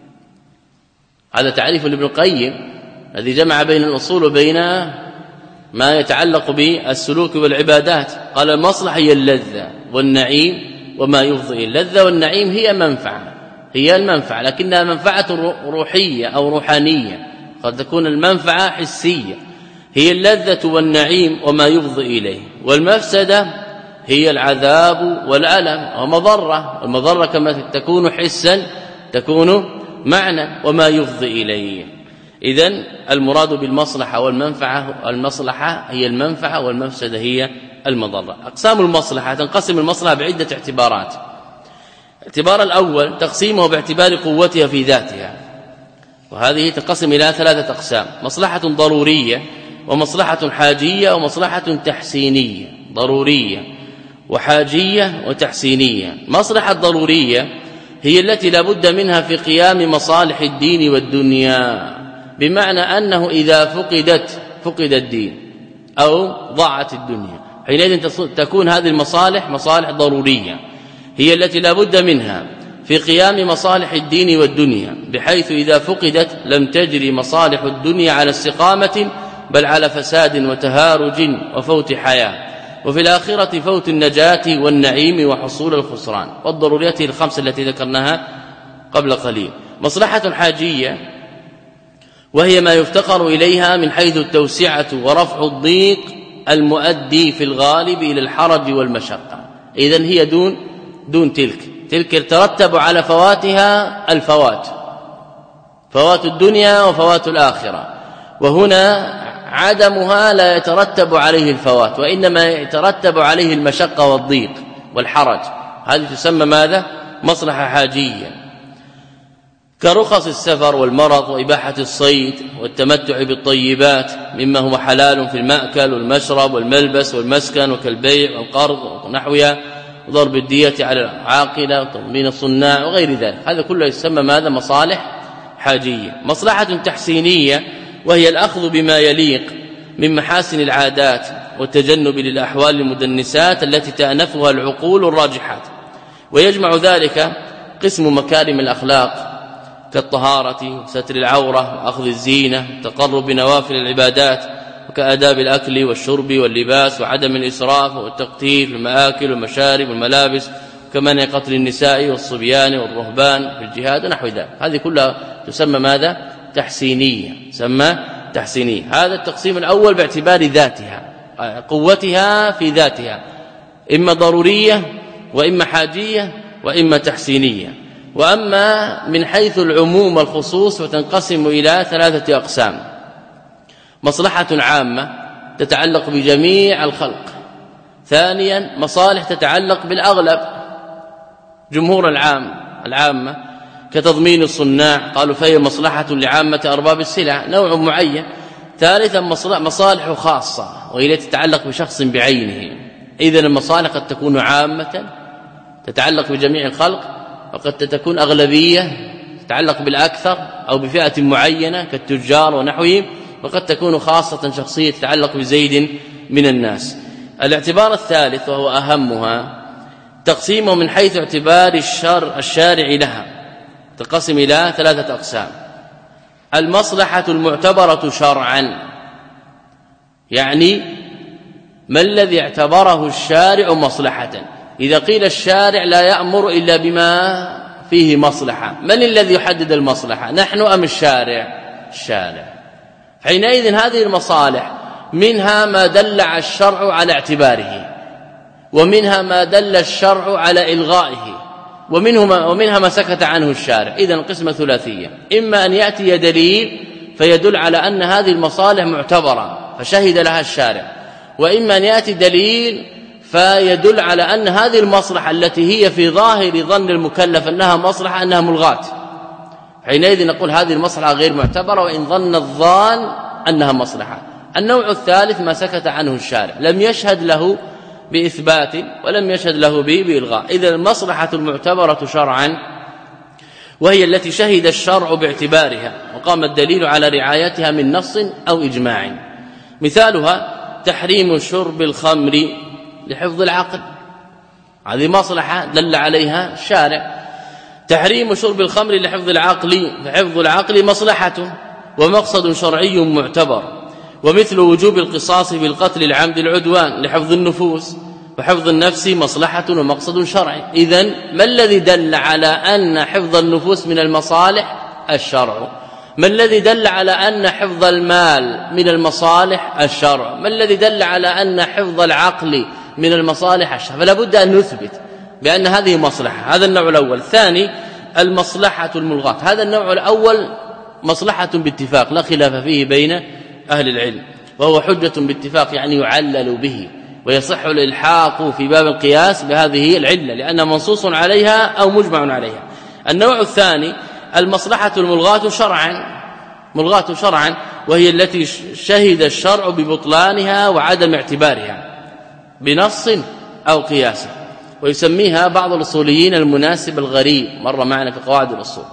هذا تعريف لابن القيم الذي جمع بين الأصول وبين ما يتعلق بالسلوك والعبادات. قال: المصلحة هي اللذة والنعيم وما يفضي. اللذة والنعيم هي منفعة، هي المنفعة، لكنها منفعة روحية أو روحانية، قد تكون المنفعة حسية. هي اللذة والنعيم وما يفضي إليه. والمفسدة هي العذاب والألم ومضرة، المضرة كما تكون حسا تكون معنى وما يفضي إليه. إذن المراد بالمصلحة والمنفعة، المصلحة هي المنفعة والمفسدة هي المضرة. أقسام المصلحة: تنقسم المصلحة بعدة اعتبارات. الاعتبار الأول تقسيمه باعتبار قوتها في ذاتها، وهذه تنقسم إلى ثلاثة أقسام: مصلحة ضرورية، ومصلحة حاجية، ومصلحة تحسينية. ضرورية وحاجية وتحسينية. مصلحة ضرورية هي التي لا بد منها في قيام مصالح الدين والدنيا، بمعنى أنه إذا فقدت فقد الدين أو ضاعت الدنيا، حينئذ تكون هذه المصالح مصالح ضرورية، هي التي لا بد منها في قيام مصالح الدين والدنيا، بحيث إذا فقدت لم تجري مصالح الدنيا على استقامة بل على فساد وتهارج وفوت حياة، وفي الآخرة فوت النجاة والنعيم وحصول الخسران. والضروريات الخمسة التي ذكرناها قبل قليل. مصلحة حاجية وهي ما يفتقر إليها من حيث التوسعة ورفع الضيق المؤدي في الغالب إلى الحرج والمشقة. إذن هي دون دون تلك تلك يترتب على فواتها الفوات، فوات الدنيا وفوات الآخرة، وهنا عدمها لا يترتب عليه الفوات وإنما يترتب عليه المشقة والضيق والحرج. هذه تسمى ماذا؟ مصلحة حاجية، كرخص السفر والمرض وإباحة الصيد والتمتع بالطيبات مما هو حلال في المأكل والمشرب والملبس والمسكن وكالبيع والقرض ونحوها، وضرب الدية على العاقلة وتضمين الصناع وغير ذلك. هذا كله يسمى ماذا؟ مصالح حاجية. مصلحة تحسينية وهي الأخذ بما يليق من محاسن العادات والتجنب للأحوال المدنسات التي تأنفها العقول الراجحات، ويجمع ذلك قسم مكارم الأخلاق كالطهارة وستر العورة وأخذ الزينة والتقرب بنوافل العبادات وكآداب الأكل والشرب واللباس وعدم الإسراف والتقتير في المآكل والمشارب والملابس، كمنع قتل النساء والصبيان والرهبان في الجهاد ونحو ذلك. هذه كلها تسمى ماذا؟ تحسينية، تسمى تحسينية. هذا التقسيم الأول باعتبار ذاتها، قوتها في ذاتها، إما ضرورية وإما حاجية وإما تحسينية. وأما من حيث العموم والخصوص فتنقسم إلى ثلاثة أقسام: مصلحة عامة تتعلق بجميع الخلق، ثانيا مصالح تتعلق بالأغلب جمهور العام العامة كتضمين الصناع، قالوا فهي مصلحة لعامة أرباب السلع نوع معين، ثالثا مصالح خاصة وهي تتعلق بشخص بعينه. إذن المصالح قد تكون عامة تتعلق بجميع الخلق، وقد تكون أغلبية تتعلق بالأكثر أو بفئة معينة كالتجار ونحوهم، وقد تكون خاصة شخصية تتعلق بزيد من الناس. الاعتبار الثالث وهو أهمها تقسيمه من حيث اعتبار الشر الشارع لها، تقسم إلى ثلاثة أقسام: المصلحة المعتبرة شرعا، يعني ما الذي اعتبره الشارع مصلحة. إذا قيل الشارع لا يأمر إلا بما فيه مصلحة، من الذي يحدد المصلحة؟ نحن أم الشارع؟ الشارع. حينئذ هذه المصالح منها ما دل الشرع على اعتباره، ومنها ما دل الشرع على إلغائه، ومنها ومنها ما سكت عنه الشارع. إذن قسمة ثلاثية: إما أن يأتي دليل فيدل على أن هذه المصالح معتبرة فشهد لها الشارع، وإما أن يأتي دليل فيدل على أن هذه المصلحة التي هي في ظاهر ظن المكلف أنها مصلحة أنها ملغاة. حينئذ نقول هذه المصلحة غير معتبرة وإن ظن الظان أنها مصلحة. النوع الثالث ما سكت عنه الشارع، لم يشهد له بإثبات ولم يشهد له بإلغاء. إذا المصلحة المعتبرة شرعا وهي التي شهد الشرع باعتبارها وقام الدليل على رعايتها من نص أو إجماع. مثالها تحريم شرب الخمر لحفظ العقل، هذه مصلحة دل عليها الشارع. تحريم شرب الخمر لحفظ العقل، فحفظ العقل مصلحة ومقصد شرعي معتبر. ومثل وجوب القصاص بالقتل العمد العدوان لحفظ النفوس، فحفظ النفس مصلحة ومقصد شرعي. إذن ما الذي دل على أن حفظ النفوس من المصالح؟ الشرع. ما الذي دل على أن حفظ المال من المصالح؟ الشرع. ما الذي دل على أن حفظ العقل من المصالح؟ الشرع. فلا بد أن نثبت بأن هذه مصلحة. هذا النوع الأول. الثاني المصلحة الملغاة، هذا النوع الأول مصلحة باتفاق لا خلاف فيه بين أهل العلم، وهو حجة باتفاق يعني يعلل به، ويصح الإلحاق في باب القياس بهذه العلة لأنها منصوص عليها أو مجمع عليها. النوع الثاني المصلحة الملغاة شرعا، ملغاة شرعا وهي التي شهد الشرع ببطلانها وعدم اعتبارها بنص أو قياس، ويسميها بعض الأصوليين المناسب الغريب، مر معنا في قواعد الأصول.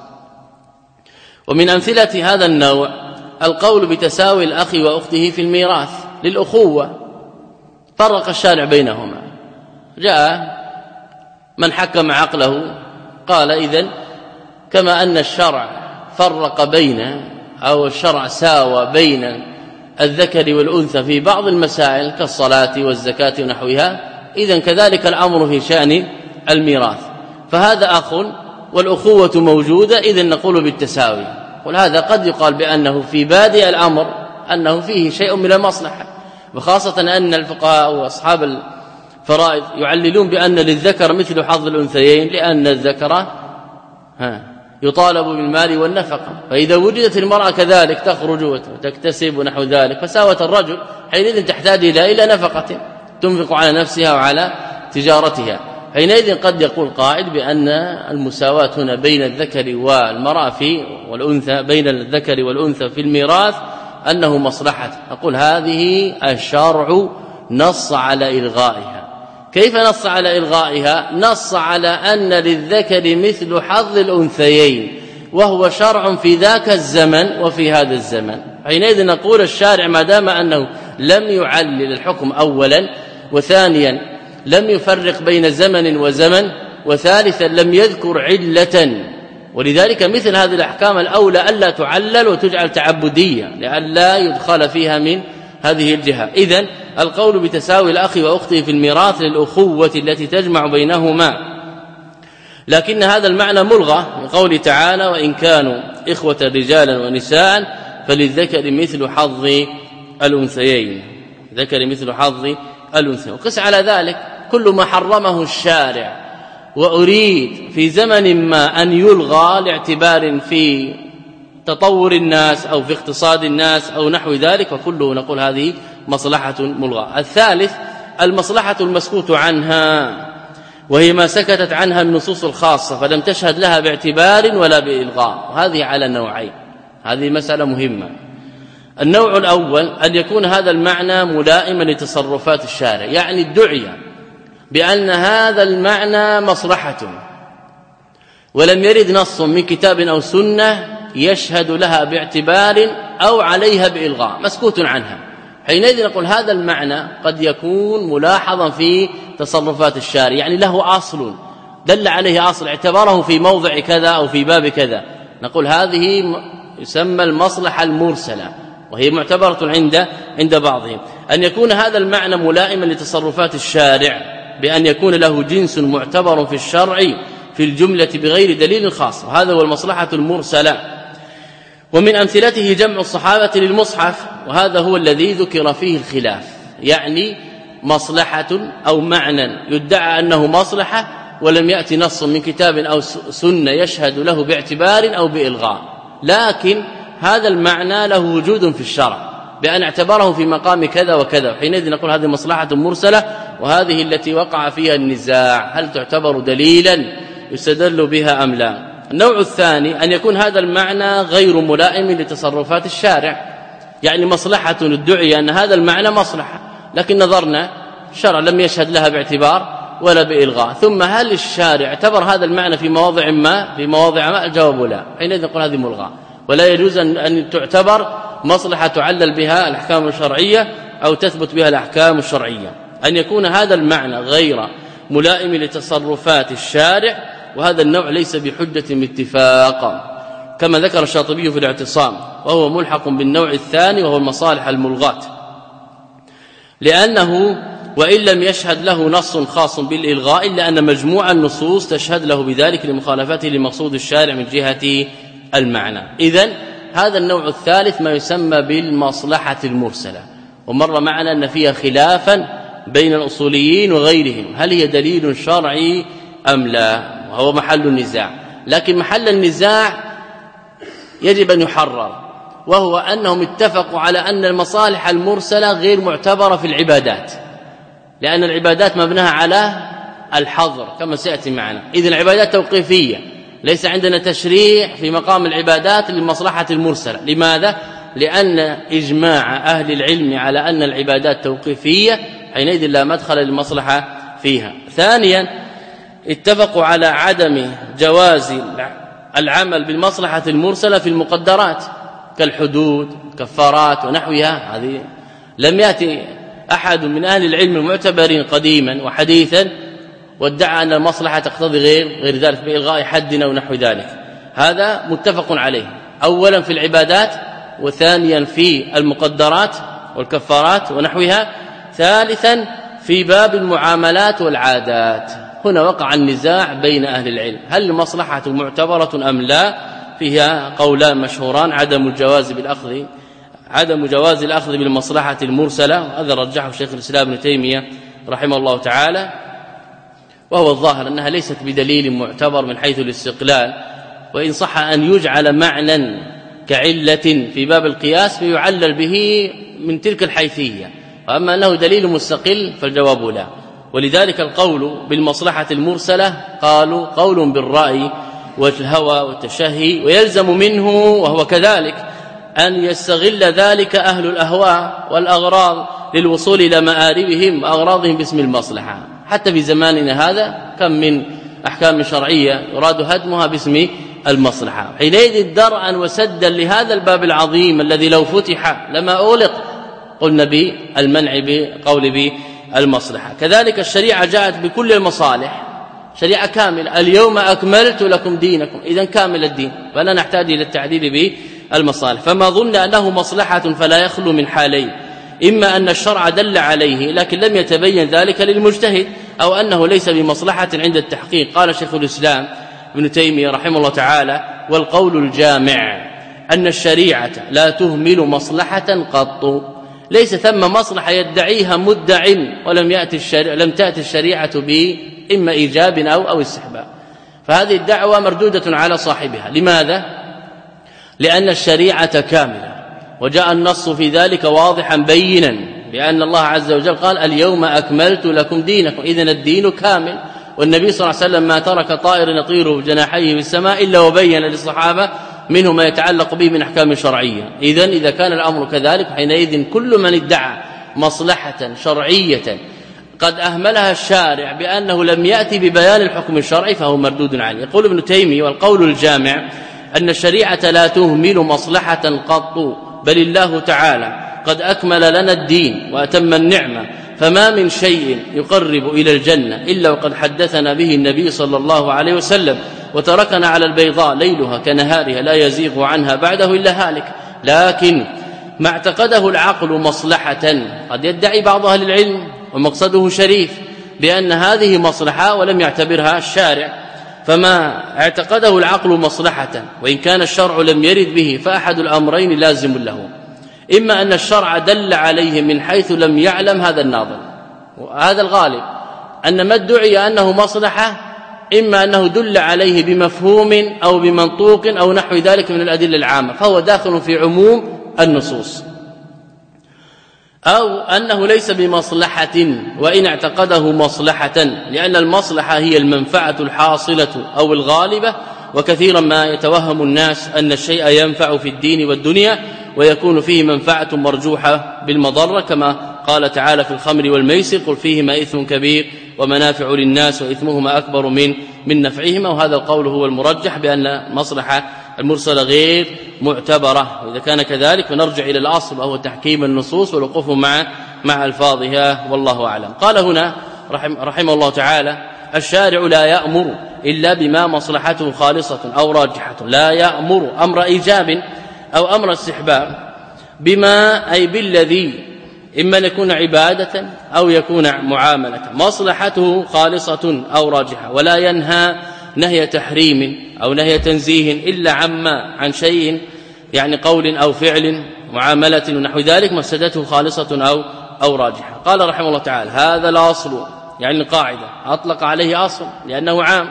ومن أمثلة هذا النوع القول بتساوي الأخ وأخته في الميراث للأخوة، فرق الشارع بينهما. جاء من حكم عقله قال إذن كما أن الشرع فرق بين أو الشرع ساوى بين الذكر والأنثى في بعض المسائل كالصلاة والزكاة ونحوها، إذن كذلك الأمر في شأن الميراث. فهذا أخ والأخوة موجودة إذن نقول بالتساوي. وهذا قد يقال بأنه في بادئ الأمر أنه فيه شيء من المصلحة، وخاصة أن الفقهاء وأصحاب الفرائض يعللون بأن للذكر مثل حظ الأنثيين، لأن الذكر ها يطالب بالمال والنفقة، فإذا وجدت المرأة كذلك تخرج وتكتسب ونحو ذلك فساوت الرجل، حينئذ تحتاج إلى نفقة تنفق على نفسها وعلى تجارتها. حينئذ قد يقول قائل بأن المساواة هنا بين الذكر والمرأة في والأنثى بين الذكر والأنثى في الميراث أنه مصلحة. أقول هذه الشرع نص على إلغائها. كيف نص على إلغائها؟ نص على أن للذكر مثل حظ الأنثيين، وهو شرع في ذاك الزمن وفي هذا الزمن. حينئذ نقول الشارع ما دام أنه لم يعلل الحكم أولا، وثانيا لم يفرق بين زمن وزمن، وثالثا لم يذكر علة، ولذلك مثل هذه الأحكام الأولى ألا تعلل وتجعل تعبدية لئلا يدخل فيها من هذه الجهة. إذن القول بتساوي الأخ وأخته في الميراث للأخوة التي تجمع بينهما، لكن هذا المعنى ملغى من قوله تعالى وإن كانوا إخوة رجالا ونساء فللذكر مثل حظ الأنثيين، ذكر مثل حظ الأنثيين. وقس على ذلك كل ما حرمه الشارع وأريد في زمن ما أن يلغى لاعتبار في تطور الناس أو في اقتصاد الناس أو نحو ذلك، وكله نقول هذه مصلحة ملغى. الثالث المصلحة المسكوت عنها، وهي ما سكتت عنها النصوص الخاصة فلم تشهد لها باعتبار ولا بإلغاء، وهذه على نوعين. هذه مسألة مهمة. النوع الأول أن يكون هذا المعنى ملائما لتصرفات الشارع، يعني ادعي بأن هذا المعنى مصلحة ولم يرد نص من كتاب أو سنة يشهد لها باعتبار أو عليها بإلغاء، مسكوت عنها. حينئذ نقول هذا المعنى قد يكون ملاحظا في تصرفات الشارع، يعني له أصل دل عليه أصل اعتبره في موضع كذا أو في باب كذا، نقول هذه يسمى المصلحة المرسلة، وهي معتبرة عند عند بعضهم. أن يكون هذا المعنى ملائما لتصرفات الشارع بأن يكون له جنس معتبر في الشرع في الجملة بغير دليل خاص، وهذا هو المصلحة المرسلة. ومن أمثلته جمع الصحابة للمصحف، وهذا هو الذي ذكر فيه الخلاف، يعني مصلحة أو معنى يدعى أنه مصلحة ولم يأتي نص من كتاب أو سنة يشهد له باعتبار أو بإلغاء، لكن هذا المعنى له وجود في الشرع بأن اعتبره في مقام كذا وكذا، حينئذ نقول هذه مصلحة مرسلة، وهذه التي وقع فيها النزاع هل تعتبر دليلا يستدل بها أم لا. النوع الثاني أن يكون هذا المعنى غير ملائم لتصرفات الشارع، يعني مصلحة ادعي أن هذا المعنى مصلحة لكن نظرنا الشرع لم يشهد لها باعتبار ولا بإلغاء، ثم هل الشارع اعتبر هذا المعنى في مواضع ما في مواضع ما؟ الجواب لا، حينئذ نقول هذه ملغاة، ولا يجوز أن تعتبر مصلحة تعلل بها الأحكام الشرعية أو تثبت بها الأحكام الشرعية. أن يكون هذا المعنى غير ملائم لتصرفات الشارع، وهذا النوع ليس بحجة اتفاقا كما ذكر الشاطبي في الاعتصام، وهو ملحق بالنوع الثاني وهو المصالح الملغاة، لأنه وإن لم يشهد له نص خاص بالإلغاء إلا أن مجموع النصوص تشهد له بذلك لمخالفته لمقصود الشارع من جهة المعنى. إذن هذا النوع الثالث ما يسمى بالمصلحة المرسلة، ومر معنا أن فيها خلافا بين الأصوليين وغيرهم هل هي دليل شرعي أم لا، وهو محل النزاع. لكن محل النزاع يجب أن يحرر، وهو أنهم اتفقوا على أن المصالح المرسلة غير معتبرة في العبادات، لأن العبادات مبناها على الحظر كما سيأتي معنا. إذن العبادات توقيفية، ليس عندنا تشريع في مقام العبادات للمصلحة المرسلة. لماذا؟ لأن إجماع أهل العلم على أن العبادات توقيفية، حينئذ لا مدخل للمصلحة فيها. ثانيا اتفقوا على عدم جواز العمل بالمصلحة المرسلة في المقدرات كالحدود كفارات ونحوها، هذه لم يأتي أحد من أهل العلم المعتبرين قديما وحديثا وادعى أن المصلحة تقتضي غير غير ذلك بإلغاء حد أو نحو ذلك. هذا متفق عليه، أولا في العبادات، وثانيا في المقدرات والكفارات ونحوها، ثالثا في باب المعاملات والعادات. هنا وقع النزاع بين أهل العلم، هل المصلحة معتبرة أم لا؟ فيها قولان مشهوران: عدم الجواز بالأخذ عدم جواز الأخذ بالمصلحة المرسلة، هذا رجحه شيخ الإسلام ابن تيمية رحمه الله تعالى، وهو الظاهر أنها ليست بدليل معتبر من حيث الاستقلال، وإن صح أن يجعل معنى كعلة في باب القياس فيعلل به من تلك الحيثية، وأما أنه دليل مستقل فالجواب لا. ولذلك القول بالمصلحة المرسلة قالوا قول بالرأي والهوى والتشهي، ويلزم منه وهو كذلك أن يستغل ذلك أهل الأهواء والأغراض للوصول إلى مآربهم وأغراضهم باسم المصلحة. حتى في زماننا هذا كم من أحكام شرعية يراد هدمها باسم المصلحة. حينئذ درءا وسدا لهذا الباب العظيم الذي لو فتح لما أغلق قلنا بالمنع بقول بالمصلحة. كذلك الشريعة جاءت بكل المصالح، شريعة كاملة: اليوم أكملت لكم دينكم، إذن كامل الدين، فلا نحتاج إلى التعديل بالمصالح. فما ظن أنه مصلحة فلا يخلو من حالين: إما أن الشرع دل عليه لكن لم يتبين ذلك للمجتهد، أو أنه ليس بمصلحة عند التحقيق. قال شيخ الإسلام ابن تيمية رحمه الله تعالى: والقول الجامع أن الشريعة لا تهمل مصلحة قط، ليس ثم مصلحة يدعيها مدع ولم يأتي الشريعة لم تأتي الشريعة به إما إيجاب أو أو استحباب. فهذه الدعوة مردودة على صاحبها. لماذا؟ لأن الشريعة كاملة، وجاء النص في ذلك واضحا بينا، بأن الله عز وجل قال: اليوم أكملت لكم دينكم، إذن الدين كامل. والنبي صلى الله عليه وسلم ما ترك طائر يطير بجناحيه في السماء إلا وبين للصحابة منه ما يتعلق به من أحكام شرعية. إذن إذا كان الأمر كذلك حينئذ كل من ادعى مصلحة شرعية قد أهملها الشارع بأنه لم يأتي ببيان الحكم الشرعي فهو مردود عليه. يقول ابن تيمية: والقول الجامع أن الشريعة لا تهمل مصلحة قط، بل الله تعالى قد أكمل لنا الدين وأتم النعمة، فما من شيء يقرب إلى الجنة إلا وقد حدثنا به النبي صلى الله عليه وسلم، وتركنا على البيضاء ليلها كنهارها لا يزيغ عنها بعده إلا هالك. لكن ما اعتقده العقل مصلحة، قد يدعي بعض أهل العلم ومقصده شريف بأن هذه مصلحة ولم يعتبرها الشارع، فما اعتقده العقل مصلحة وإن كان الشرع لم يرد به فأحد الأمرين لازم له: إما أن الشرع دل عليه من حيث لم يعلم هذا الناظر، وهذا الغالب أن ما ادعي أنه مصلحة إما أنه دل عليه بمفهوم أو بمنطوق أو نحو ذلك من الأدلة العامة، فهو داخل في عموم النصوص، أو أنه ليس بمصلحة وإن اعتقده مصلحة، لأن المصلحة هي المنفعة الحاصلة أو الغالبة. وكثيرا ما يتوهم الناس أن الشيء ينفع في الدين والدنيا ويكون فيه منفعة مرجوحة بالمضرة، كما قال تعالى في الخمر والميسر: قل فيهما إثم كبير ومنافع للناس وإثمهما أكبر من من نفعهما. وهذا القول هو المرجح بأن المصلحة المرسلة غير معتبرة، وإذا كان كذلك فنرجع إلى الأصل وهو تحكيم النصوص والوقوف مع مع ألفاظها، والله أعلم. قال هنا رحم رحمه الله تعالى: الشارع لا يأمر إلا بما مصلحته خالصة أو راجحة، لا يأمر أمر إيجاب أو أمر استحباب، بما أي بالذي إما أن يكون عبادة أو يكون معاملة مصلحته خالصة أو راجحة، ولا ينهى نهي تحريم أو نهي تنزيه إلا عما عن شيء يعني قول أو فعل معاملة ونحو ذلك مفسدته خالصة أو أو راجحة. قال رحمه الله تعالى: هذا الأصل، يعني القاعدة أطلق عليه أصل لأنه عام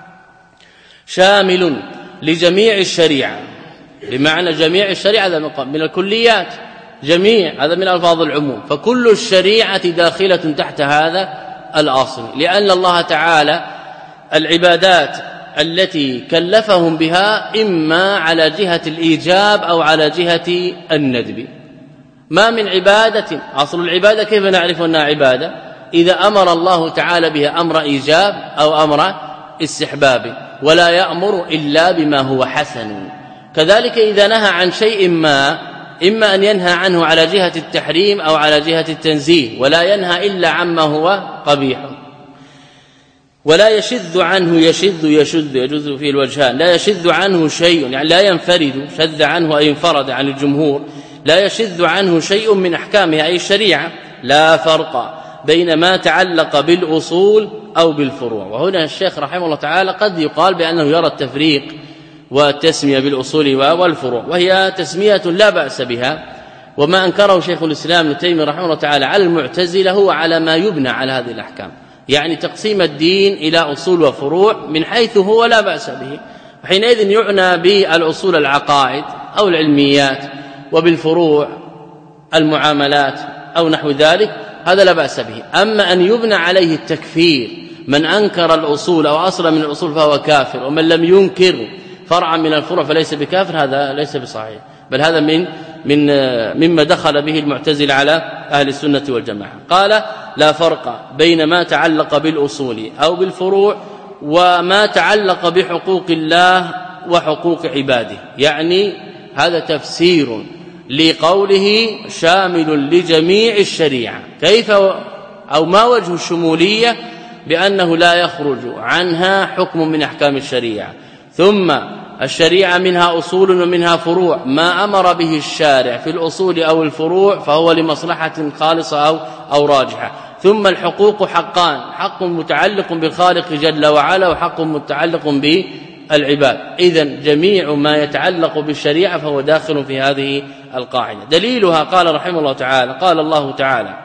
شامل لجميع الشريعة، بمعنى جميع الشريعة هذا من الكليات، جميع هذا من ألفاظ العموم، فكل الشريعة داخلة تحت هذا الأصل، لأن الله تعالى العبادات التي كلفهم بها إما على جهة الإيجاب أو على جهة الندب. ما من عبادة، أصل العبادة كيف نعرف أنها عبادة؟ إذا أمر الله تعالى بها أمر إيجاب أو أمر استحباب، ولا يأمر إلا بما هو حسن. كذلك إذا نهى عن شيء ما، إما أن ينهى عنه على جهة التحريم أو على جهة التنزيه، ولا ينهى إلا عما هو قبيح. ولا يشذ عنه، يشذ يشذ يجوز فيه الوجهان، لا يشذ عنه شيء يعني لا ينفرد، شذ عنه أي انفرد عن الجمهور، لا يشذ عنه شيء من أحكامها أي الشريعة، لا فرق بين ما تعلق بالأصول أو بالفروع. وهنا الشيخ رحمه الله تعالى قد يقال بأنه يرى التفريق والتسمية بالأصول والفروع، وهي تسمية لا بأس بها. وما أنكره شيخ الإسلام ابن تيمية رحمه الله تعالى على المعتزلة هو على ما يبنى على هذه الأحكام، يعني تقسيم الدين إلى أصول وفروع من حيث هو لا بأس به، وحينئذ يعنى بالأصول العقائد أو العلميات، وبالفروع المعاملات أو نحو ذلك، هذا لا بأس به. أما أن يبنى عليه التكفير، من أنكر الأصول أو أصلا من الأصول فهو كافر، ومن لم ينكر فرعا من الفروع فليس بكافر، هذا ليس بصحيح، بل هذا من من مما دخل به المعتزلة على أهل السنة والجماعة. قال لا فرق بين ما تعلق بالأصول أو بالفروع وما تعلق بحقوق الله وحقوق عباده، يعني هذا تفسير لقوله شامل لجميع الشريعة. كيف أو ما وجه الشمولية؟ بأنه لا يخرج عنها حكم من أحكام الشريعة، ثم الشريعة منها أصول ومنها فروع، ما أمر به الشارع في الأصول أو الفروع فهو لمصلحة خالصة أو, أو راجحة. ثم الحقوق حقان، حق متعلق بالخالق جل وعلا وحق متعلق بالعباد. إذن جميع ما يتعلق بالشريعة فهو داخل في هذه القاعدة. دليلها قال رحمه الله تعالى قال الله تعالى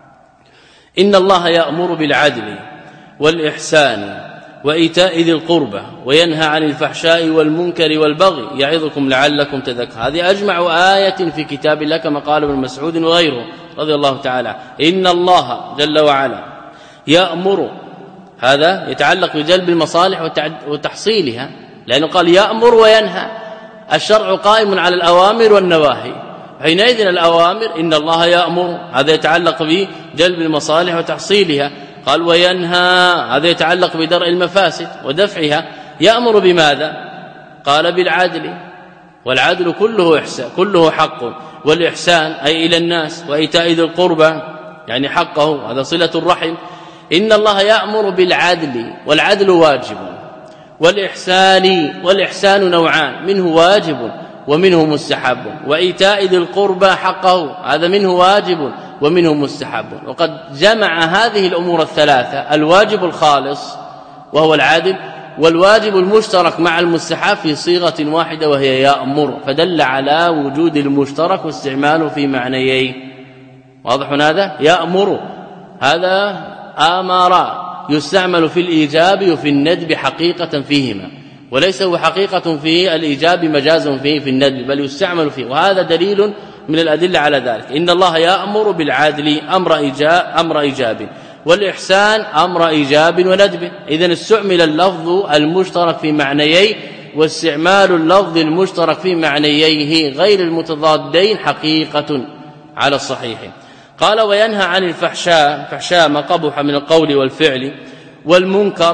إن الله يأمر بالعدل والإحسان وإيتاء ذي القربى وينهى عن الفحشاء والمنكر والبغي يعظكم لعلكم تذكرون. هذه أجمع آية في كتاب الله كما قال ابن مسعود وغيره رضي الله تعالى. إن الله جل وعلا يأمر، هذا يتعلق بجلب المصالح وتحصيلها، لأنه قال يأمر وينهى. الشرع قائم على الأوامر والنواهي، حينئذ الأوامر إن الله يأمر، هذا يتعلق بجلب المصالح وتحصيلها. قال وينهى، هذا يتعلق بدرء المفاسد ودفعها. يأمر بماذا؟ قال بالعدل، والعدل كله إحسان، كله حق، والإحسان أي إلى الناس، وإيتاء ذي القربى يعني حقه، هذا صلة الرحم. إن الله يأمر بالعدل، والعدل واجب، والإحسان، والإحسان نوعان، منه واجب ومنه مستحب، وإيتاء ذي القربى حقه، هذا منه واجب ومنه مستحب. وقد جمع هذه الأمور الثلاثة، الواجب الخالص وهو العدل، والواجب المشترك مع المستحب في صيغة واحدة وهي يأمر، فدل على وجود المشترك واستعماله في معنيين. واضح هذا؟ يأمر هذا آمر يستعمل في الإيجاب وفي الندب حقيقة فيهما، وليس هو حقيقة في الإيجاب مجاز فيه في الندب، بل يستعمل فيه، وهذا دليل من الأدلة على ذلك. إن الله يأمر بالعدل أمر إيجاب, أمر إيجاب والإحسان أمر إيجاب وندب. إذن استعمل اللفظ المشترك في معنييه، واستعمال اللفظ المشترك في معنييه غير المتضادين حقيقة على الصحيح. قال وينهى عن الفحشاء، فحشاء ما قبح من القول والفعل، والمنكر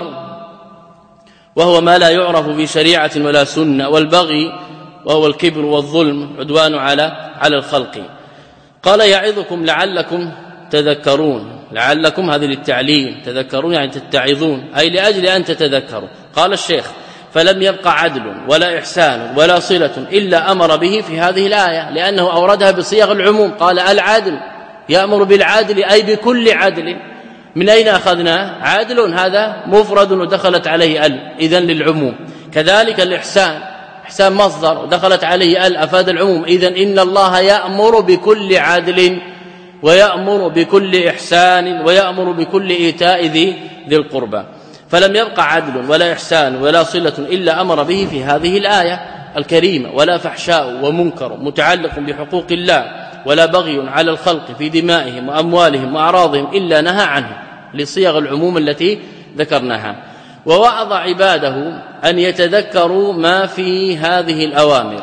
وهو ما لا يعرف في شريعة ولا سنة، والبغي وهو الكبر والظلم عدوان على على الخلق. قال يعظكم لعلكم تذكرون، لعلكم هذه للتعليم، تذكرون يعني تتعظون، أي لأجل أن تتذكروا. قال الشيخ فلم يبقى عدل ولا إحسان ولا صلة إلا أمر به في هذه الآية، لأنه أوردها بصيغ العموم. قال العدل يأمر بالعدل أي بكل عدل. من أين أخذنا؟ عدل هذا مفرد ودخلت عليه ال، إذن للعموم. كذلك الإحسان، إحسان مصدر ودخلت عليه ال، أفاد العموم. إذن إن الله يأمر بكل عدل ويأمر بكل إحسان ويأمر بكل إيتاء ذي ذي القربى. فلم يبقى عدل ولا إحسان ولا صلة إلا أمر به في هذه الآية الكريمة. ولا فحشاء ومنكر متعلق بحقوق الله، ولا بغي على الخلق في دمائهم وأموالهم وأعراضهم إلا نهى عنه لصيغ العموم التي ذكرناها. ووعظ عباده أن يتذكروا ما في هذه الأوامر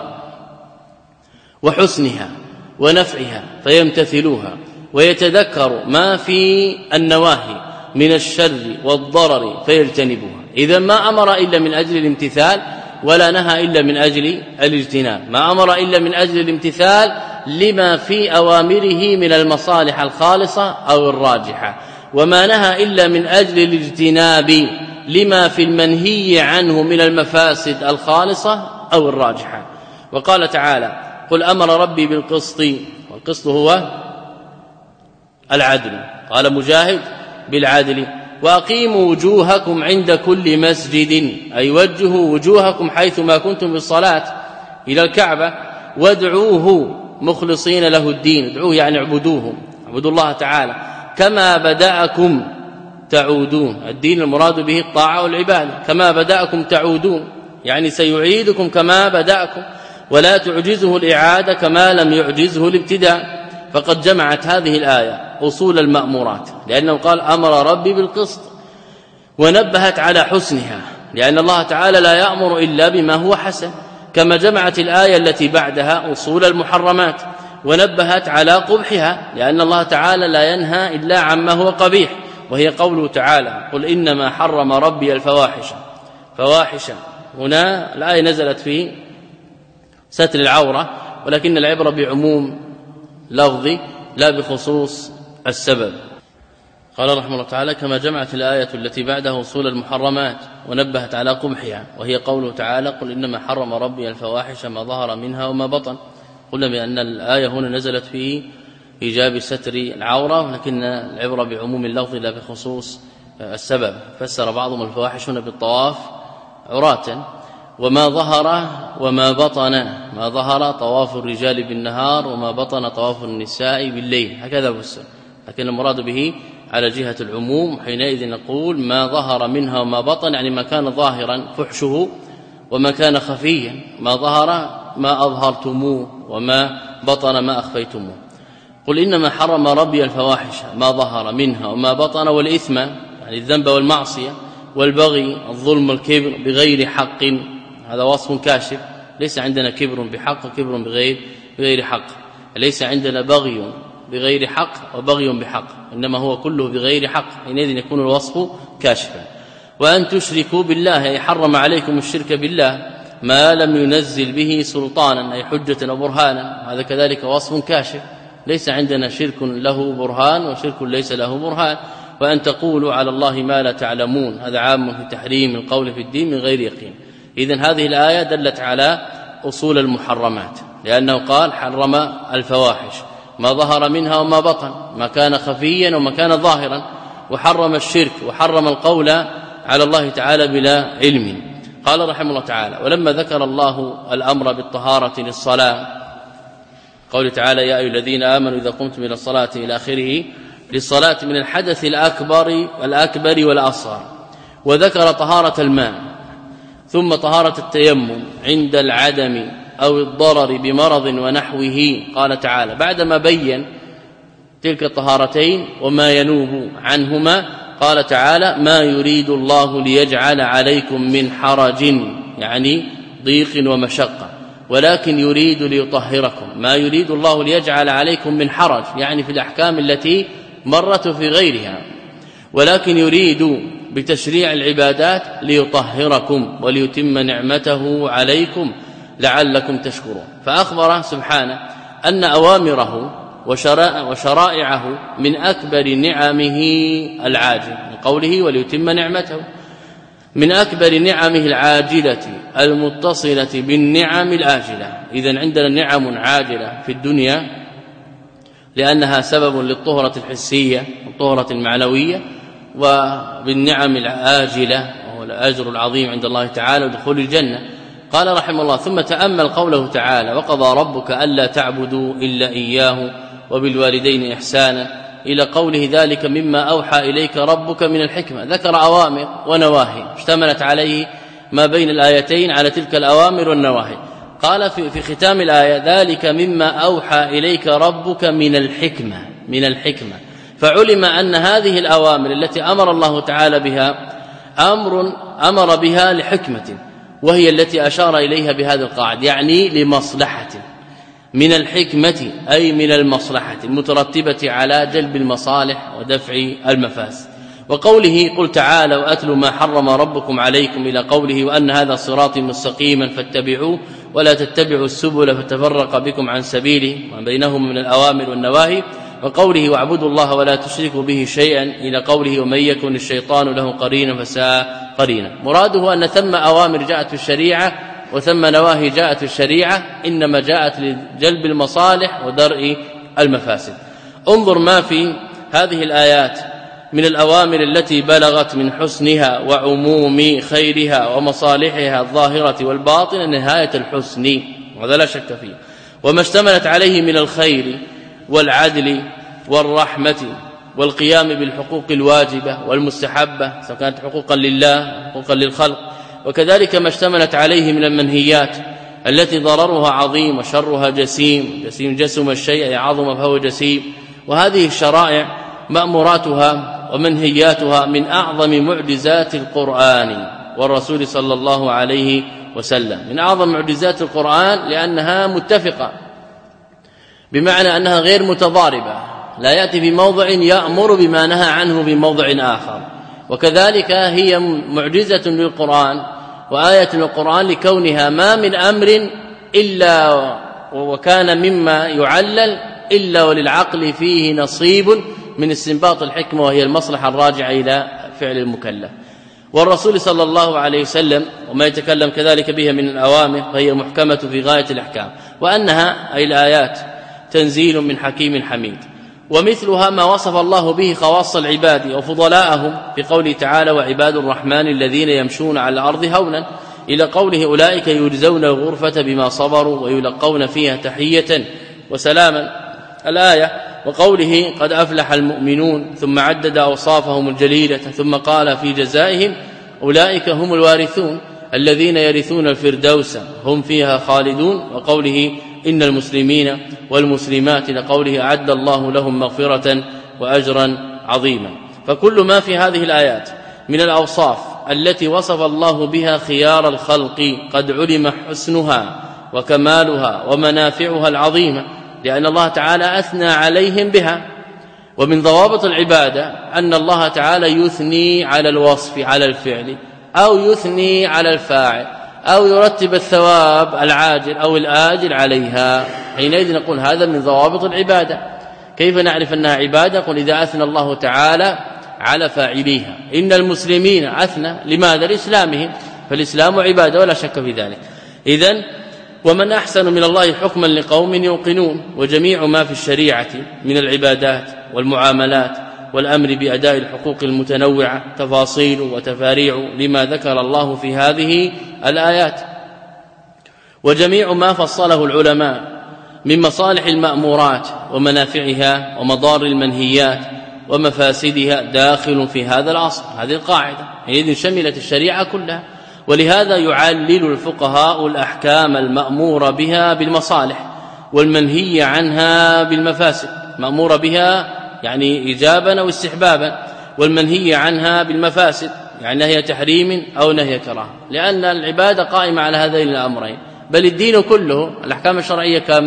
وحسنها ونفعها فيمتثلوها، ويتذكروا ما في النواهي من الشر والضرر فيجتنبوها. إذا ما أمر إلا من أجل الامتثال، ولا نهى إلا من أجل الاجتناب. ما أمر إلا من أجل الامتثال لما في أوامره من المصالح الخالصة أو الراجحة، وما نهى إلا من أجل الاجتناب لما في المنهي عنه من المفاسد الخالصة أو الراجحة. وقال تعالى قل أمر ربي بالقسط، والقسط هو العدل. قال مجاهد بالعدل. وأقيموا وجوهكم عند كل مسجد أي وجهوا وجوهكم حيثما كنتم بالصلاة إلى الكعبة وادعوه مخلصين له الدين. ادعوه يعني اعبدوه، اعبدوا الله تعالى كما بدأكم تعودون. الدين المراد به الطاعة والعبادة. كما بدأكم تعودون يعني سيعيدكم كما بدأكم، ولا تعجزه الإعادة كما لم يعجزه الابتداء. فقد جمعت هذه الآية أصول المأمورات، لأنه قال أمر ربي بالقسط، ونبهت على حسنها، لأن الله تعالى لا يأمر إلا بما هو حسن. كما جمعت الآية التي بعدها أصول المحرمات، ونبهت على قبحها، لأن الله تعالى لا ينهى إلا عما هو قبيح، وهي قوله تعالى قل إنما حرم ربي الفواحش. فواحشا هنا الآية نزلت في ستر العورة، ولكن العبرة بعموم لفظي لا بخصوص السبب. قال رحمه الله تعالى كما جمعت الآية التي بعدها أصول المحرمات ونبهت على قبحها، وهي قوله تعالى قل إنما حرم ربي الفواحش ما ظهر منها وما بطن. قلنا بأن الآية هنا نزلت في إيجاب ستر العورة، ولكن العبرة بعموم اللفظ لا بخصوص السبب. فسر بعضهم الفواحش هنا بالطواف عراة، وما ظهر وما بطن. ما ظهر طواف الرجال بالنهار، وما بطن طواف النساء بالليل، هكذا فسر. لكن المراد به على جهة العموم، حينئذ نقول ما ظهر منها وما بطن، يعني ما كان ظاهرا فحشه وما كان خفيا. ما ظهر ما أظهرتموه، وما بطن ما أخفيتموه. قل إنما حرم ربي الفواحش ما ظهر منها وما بطن، والإثم يعني الذنب والمعصية، والبغي الظلم والكبر بغير حق. هذا وصف كاشف. ليس عندنا كبر بحق وكبر بغير بغير حق، ليس عندنا بغي بغير حق وبغي بحق، إنما هو كله بغير حق، حينئذ يكون الوصف كاشفا. وأن تشركوا بالله أي حرم عليكم الشرك بالله ما لم ينزل به سلطانا أي حجة أو برهانا، هذا كذلك وصف كاشف. ليس عندنا شرك له برهان وشرك ليس له برهان. وأن تقولوا على الله ما لا تعلمون، هذا عام في تحريم القول في الدين من غير يقين. إذن هذه الآية دلت على أصول المحرمات، لأنه قال حرم الفواحش ما ظهر منها وما بطن، ما كان خفيا وما كان ظاهرا، وحرم الشرك وحرم القول على الله تعالى بلا علم. قال رحمه الله تعالى ولما ذكر الله الأمر بالطهارة للصلاة، قول تعالى يا أيها الذين آمنوا إذا قمتم إلى الصلاة إلى آخره، للصلاة من الحدث الأكبر الأكبر والأصغر، وذكر طهارة الماء، ثم طهارة التيمم عند العدم أو الضرر بمرض ونحوه. قال تعالى بعدما بين تلك الطهارتين وما ينوب عنهما، قال تعالى ما يريد الله ليجعل عليكم من حرج، يعني ضيق ومشقة، ولكن يريد ليطهركم. ما يريد الله ليجعل عليكم من حرج يعني في الأحكام التي مرت في غيرها، ولكن يريد بتشريع العبادات ليطهركم وليتم نعمته عليكم لعلكم تشكرون. فأخبر سبحانه أن أوامره وشرائعه من أكبر نعمه العاجل، من قوله وليتم نعمته، من أكبر نعمه العاجلة المتصلة بالنعم الآجلة. إذن عندنا نعم عاجلة في الدنيا لأنها سبب للطهرة الحسية والطهرة المعنوية، وبالنعم الآجلة وهو الأجر العظيم عند الله تعالى ودخول الجنة. قال رحمه الله ثم تأمل قوله تعالى وقضى ربك ألا تعبدوا إلا إياه وبالوالدين إحسانا، إلى قوله ذلك مما أوحى إليك ربك من الحكمة. ذكر أوامر ونواهي اشتملت عليه ما بين الآيتين على تلك الأوامر والنواهي. قال في, في ختام الآية ذلك مما أوحى إليك ربك من الحكمة، من الحكمة. فعلم أن هذه الأوامر التي أمر الله تعالى بها أمر أمر بها لحكمة، وهي التي أشار إليها بهذا القاعد، يعني لمصلحة. من الحكمة أي من المصلحة المترتبة على جلب المصالح ودفع المفاسد. وقوله قل تعالى وأتل ما حرم ربكم عليكم، إلى قوله وأن هذا صراطي مستقيما فاتبعوه ولا تتبعوا السبل فتفرق بكم عن سبيله، وبينهم من الأوامر والنواهي. وقوله واعبدوا الله ولا تشركوا به شيئا، إلى قوله ومن يكن الشيطان له قرينا فساء قرينا. مراده أن ثم أوامر جاءت في الشريعة وثم نواهي جاءت في الشريعة، إنما جاءت لجلب المصالح ودرء المفاسد. انظر ما في هذه الآيات من الأوامر التي بلغت من حسنها وعموم خيرها ومصالحها الظاهرة والباطنة نهاية الحسن، وهذا لا شك فيه، وما اشتملت عليه من الخير والعدل والرحمة والقيام بالحقوق الواجبة والمستحبة سواء كانت حقوقا لله حقوقا للخلق، وكذلك ما اشتملت عليه من المنهيات التي ضررها عظيم وشرها جسيم، جسيم جسم الشيء عظم فهو جسيم. وهذه الشرائع مأموراتها ومنهياتها من أعظم معجزات القرآن والرسول صلى الله عليه وسلم، من أعظم معجزات القرآن لأنها متفقة، بمعنى أنها غير متضاربة، لا يأتي في موضع يأمر بما نهى عنه في موضع آخر. وكذلك هي معجزة للقرآن وآية للقرآن لكونها ما من أمر إلا وكان مما يعلل إلا وللعقل فيه نصيب من استنباط الحكمة، وهي المصلحة الراجعة إلى فعل المكلف. والرسول صلى الله عليه وسلم وما يتكلم كذلك بها من الأوامر فهي محكمة في غاية الأحكام، وأنها أي الآيات تنزيل من حكيم حميد. ومثلها ما وصف الله به خواص العباد وفضلاءهم في قوله تعالى وعباد الرحمن الذين يمشون على الأرض هونا، إلى قوله أولئك يجزون الغرفة بما صبروا ويلقون فيها تحية وسلاما الآية. وقوله قد أفلح المؤمنون، ثم عدد أوصافهم الجليلة ثم قال في جزائهم أولئك هم الوارثون الذين يرثون الفردوس هم فيها خالدون. وقوله إن المسلمين والمسلمات لقوله أعد الله لهم مغفرة وأجرا عظيما. فكل ما في هذه الآيات من الأوصاف التي وصف الله بها خيار الخلق قد علم حسنها وكمالها ومنافعها العظيمة، لأن الله تعالى أثنى عليهم بها. ومن ضوابط العبادة أن الله تعالى يثني على الوصف على الفعل، أو يثني على الفاعل، أو يرتب الثواب العاجل أو الآجل عليها. حينئذ نقول هذا من ضوابط العبادة. كيف نعرف أنها عبادة؟ قل إذا أثنى الله تعالى على فاعليها. إن المسلمين أثنى لماذا؟ لإسلامهم، فالإسلام عبادة ولا شك في ذلك. إذن ومن أحسن من الله حكما لقوم يوقنون. وجميع ما في الشريعة من العبادات والمعاملات والأمر بأداء الحقوق المتنوعة تفاصيل وتفاريع لما ذكر الله في هذه الآيات. وجميع ما فصله العلماء من مصالح المأمورات ومنافعها ومضار المنهيات ومفاسدها داخل في هذا الأصل، هذه القاعدة، إذن شملت الشريعة كلها. ولهذا يعلل الفقهاء الأحكام المأمور بها بالمصالح والمنهي عنها بالمفاسد. مأمور بها يعني إيجابا أو استحبابا، والمنهي عنها بالمفاسد يعني نهي تحريم أو نهي كراهة، لأن العبادة قائمة على هذين الأمرين. بل الدين كله الأحكام الشرعية كم؟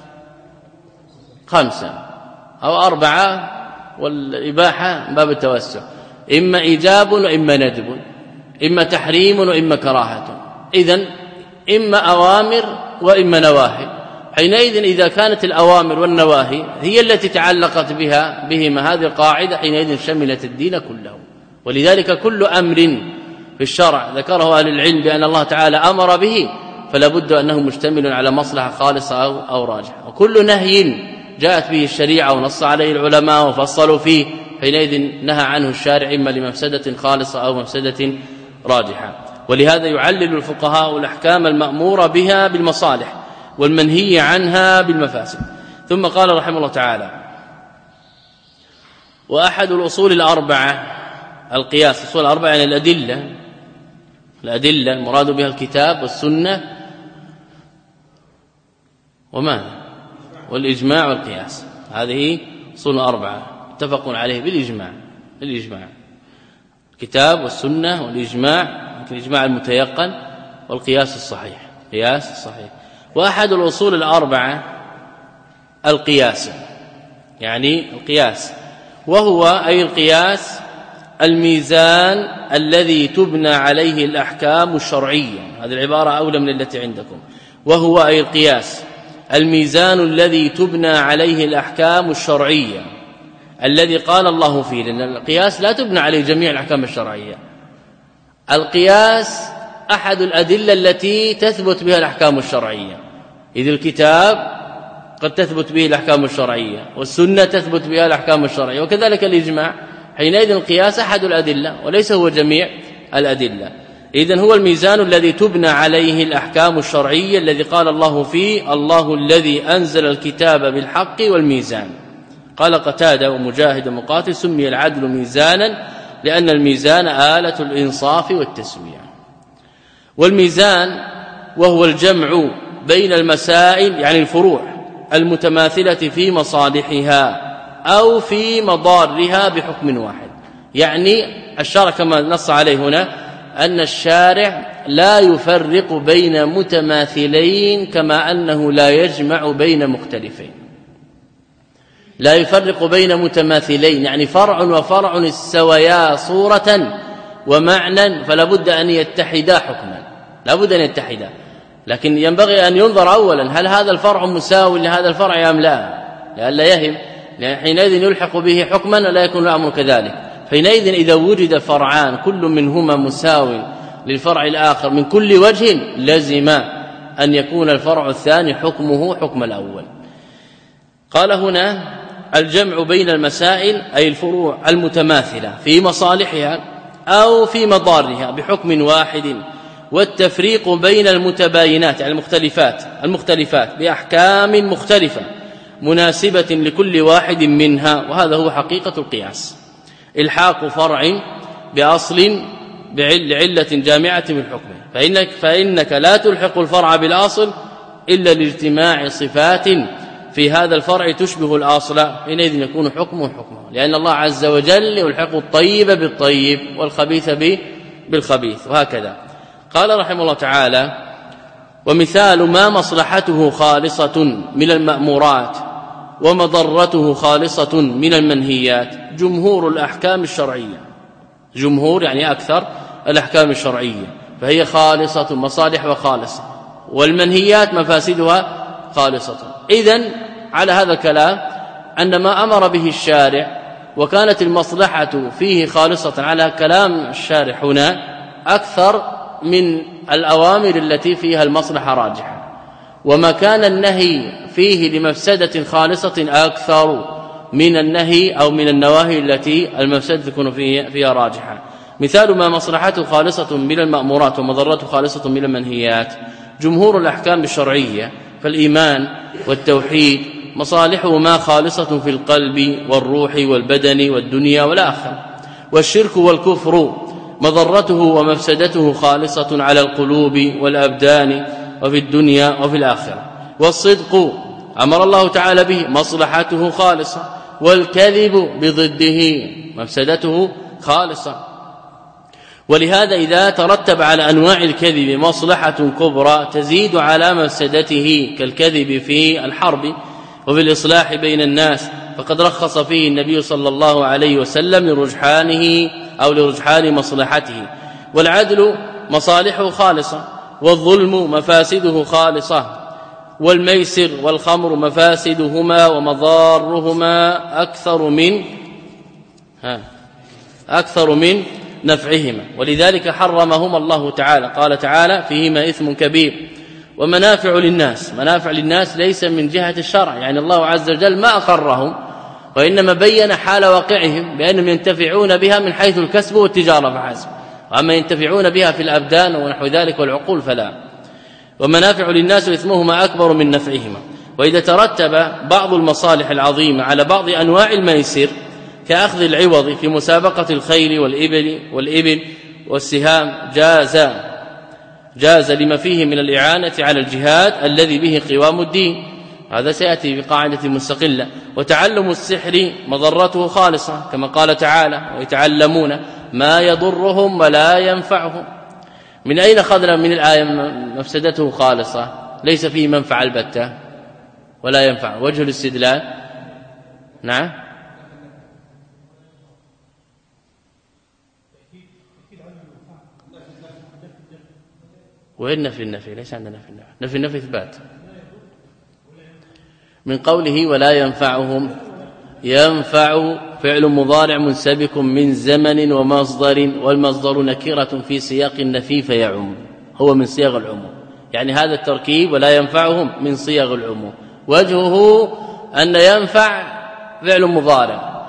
خمسة أو أربعة، والإباحة باب التوسع، إما إيجاب وإما ندب، إما تحريم وإما كراهة. إذن إما أوامر وإما نواهي. حينئذ إذا كانت الأوامر والنواهي هي التي تعلقت بها بهما هذه القاعدة، حينئذ شملت الدين كله. ولذلك كل أمر في الشرع ذكره أهل العلم بأن الله تعالى أمر به فلا بد أنه مشتمل على مصلحة خالصة أو, أو راجحة. وكل نهي جاءت به الشريعة ونص عليه العلماء وفصلوا فيه، حينئذ نهى عنه الشارع إما لمفسدة خالصة أو مفسدة راجحة. ولهذا يعلل الفقهاء الأحكام المأمورة بها بالمصالح والمنهي عنها بالمفاسد. ثم قال رحمه الله تعالى وأحد الأصول الأربعة القياس. الأصول الأربعة يعني الأدلة الأدلة المراد بها الكتاب والسنة وما والإجماع والقياس. هذه أصول أربعة اتفق عليه بالإجماع بالإجماع الكتاب والسنة والإجماع، الإجماع المتيقن والقياس الصحيح قياس الصحيح. وأحد الأصول الأربعة القياس، يعني القياس، وهو أي القياس الميزان الذي تبنى عليه الأحكام الشرعية. هذه العبارة أولى من التي عندكم. وهو أي القياس الميزان الذي تبنى عليه الأحكام الشرعية الذي قال الله فيه، لأن القياس لا تبنى عليه جميع الأحكام الشرعية. القياس أحد الأدلة التي تثبت بها الأحكام الشرعية، إذ الكتاب قد تثبت به الأحكام الشرعية، والسنة تثبت بها الأحكام الشرعية، وكذلك الإجماع. حينئذ القياس أحد الأدلة وليس هو جميع الأدلة. إذن هو الميزان الذي تبنى عليه الأحكام الشرعية الذي قال الله فيه: الله الذي أنزل الكتاب بالحق والميزان. قال قتادة ومجاهد ومقاتل: سمي العدل ميزانا لأن الميزان آلة الإنصاف والتسوية. والميزان وهو الجمع بين المسائل يعني الفروع المتماثلة في مصالحها أو في مضارها بحكم واحد. يعني الشرع كما نص عليه هنا أن الشارع لا يفرق بين متماثلين كما أنه لا يجمع بين مختلفين. لا يفرق بين متماثلين يعني فرع وفرع السويا صورة ومعنى، فلا بد أن يتحدا حكما، لا بد أن يتحدا. لكن ينبغي أن ينظر أولا هل هذا الفرع مساوي لهذا الفرع أم لا، لئلا يهم، لأن حينئذ يلحق به حكما ولا يكون الأمر كذلك. حينئذ إذا وجد فرعان كل منهما مساو للفرع الآخر من كل وجه لزم أن يكون الفرع الثاني حكمه حكم الأول. قال هنا: الجمع بين المسائل أي الفروع المتماثلة في مصالحها أو في مضارها بحكم واحد، والتفريق بين المتباينات يعني المختلفات المختلفات بأحكام مختلفة مناسبة لكل واحد منها، وهذا هو حقيقة القياس. الحاق فرع بأصل بعلة جامعة من حكمه، فإنك, فإنك لا تلحق الفرع بالأصل إلا لاجتماع صفات في هذا الفرع تشبه الأصل، حينئذ يكون حكمه حكمه، لأن الله عز وجل يلحق الطيب بالطيب والخبيث بالخبيث، وهكذا. قال رحمه الله تعالى: ومثال ما مصلحته خالصة من المأمورات ومضرته خالصة من المنهيات جمهور الأحكام الشرعية. جمهور يعني أكثر الأحكام الشرعية، فهي خالصة مصالح وخالصة، والمنهيات مفاسدها خالصة. إذن على هذا الكلام أن ما أمر به الشارع وكانت المصلحة فيه خالصة على كلام الشارع هنا أكثر من الأوامر التي فيها المصلحة راجحة، وما كان النهي فيه لمفسدة خالصة أكثر من النهي أو من النواهي التي المفسدة تكون فيها, فيها راجحة. مثال ما مصلحته خالصة من المأمورات ومضرته خالصة من المنهيات جمهور الأحكام الشرعية، فالإيمان والتوحيد مصالحه ما خالصة في القلب والروح والبدن والدنيا والآخرة، والشرك والكفر مضرته ومفسدته خالصة على القلوب والأبدان وفي الدنيا وفي الآخرة. والصدق أمر الله تعالى به مصلحته خالصة، والكذب بضده مفسدته خالصة. ولهذا إذا ترتب على أنواع الكذب مصلحة كبرى تزيد على مفسدته كالكذب في الحرب وفي الإصلاح بين الناس، فقد رخص فيه النبي صلى الله عليه وسلم لرجحانه أو لرجحان مصلحته. والعدل مصالحه خالصة، والظلم مفاسده خالصة، والميسر والخمر مفاسدهما ومضارهما أكثر من ها أكثر من نفعهما، ولذلك حرمهما الله تعالى. قال تعالى: فيهما إثم كبير ومنافع للناس. منافع للناس ليس من جهة الشرع، يعني الله عز وجل ما أقرهم، وإنما بين حال واقعهم بأنهم ينتفعون بها من حيث الكسب والتجارة فحسب، وأما ينتفعون بها في الأبدان ونحو ذلك والعقول فلا. ومنافع للناس إثمهما أكبر من نفعهما. وإذا ترتب بعض المصالح العظيمة على بعض أنواع الميسر كأخذ العوض في مسابقة الخيل والإبل والإبل والسهام جاز جاز لما فيه من الإعانة على الجهاد الذي به قوام الدين، هذا سيأتي بقاعدة مستقلة. وتعلم السحر مضرته خالصة كما قال تعالى: ويتعلمون ما يضرهم ولا ينفعهم. من أين أخذنا من الآية مفسدته خالصة؟ ليس فيه منفعة البتة ولا ينفع. وجه الاستدلال نعم وين نفي النفي؟ ليس عندنا نفي النفي، نفي النفي إثبات. من قوله ولا ينفعهم، ينفع فعل مضارع منسبك من زمن ومصدر، والمصدر نكرة في سياق النفي فيعم، هو من صيغ العموم، يعني هذا التركيب ولا ينفعهم من صيغ العموم، وجهه أن ينفع فعل مضارع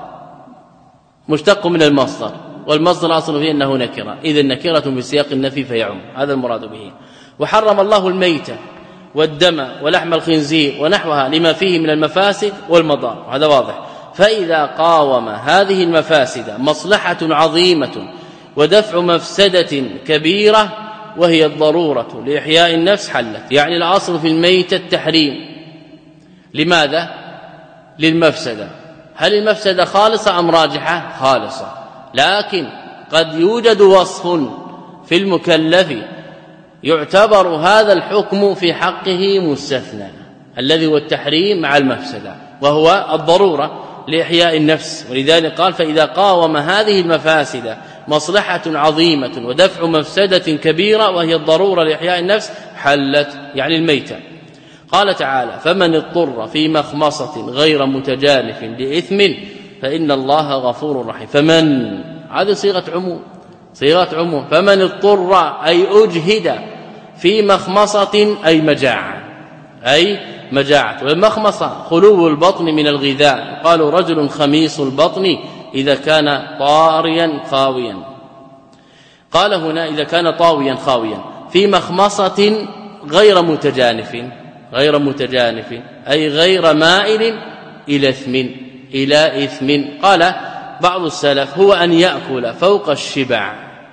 مشتق من المصدر، والمصدر أصل فيه أنه نكرة، إذا نكرة بسياق النفي فيعم، هذا المراد به. وحرم الله الميتة والدم ولحم الخنزير ونحوها لما فيه من المفاسد والمضار، هذا واضح. فإذا قاوم هذه المفاسد مصلحة عظيمة ودفع مفسدة كبيرة وهي الضرورة لإحياء النفس حلت. يعني الأصل في الميتة التحريم، لماذا؟ للمفسدة. هل المفسدة خالصة أم راجحة؟ خالصة، لكن قد يوجد وصف في المكلف يعتبر هذا الحكم في حقه مستثنى، الذي هو التحريم مع المفسدة، وهو الضرورة لإحياء النفس. ولذلك قال فإذا قاوم هذه المفاسد مصلحة عظيمة ودفع مفسدة كبيرة وهي الضرورة لإحياء النفس حلت، يعني الميتة. قال تعالى فمن اضطر في مخمصة غير متجانف لإثم فإن الله غفور رحيم. فمن هذه صيغة عموم، صيغة عموم. فمن اضطر أي أجهد في مخمصة أي مجاعة، أي مجاعة. والمخمصة خلو البطن من الغذاء، قالوا رجل خميص البطن إذا كان طاريا خاويا، قال هنا إذا كان طاويا خاويا. في مخمصة غير متجانف، غير متجانف أي غير مائل إلى إثم، إلى إثم. قال بعض السلف هو أن يأكل فوق الشبع،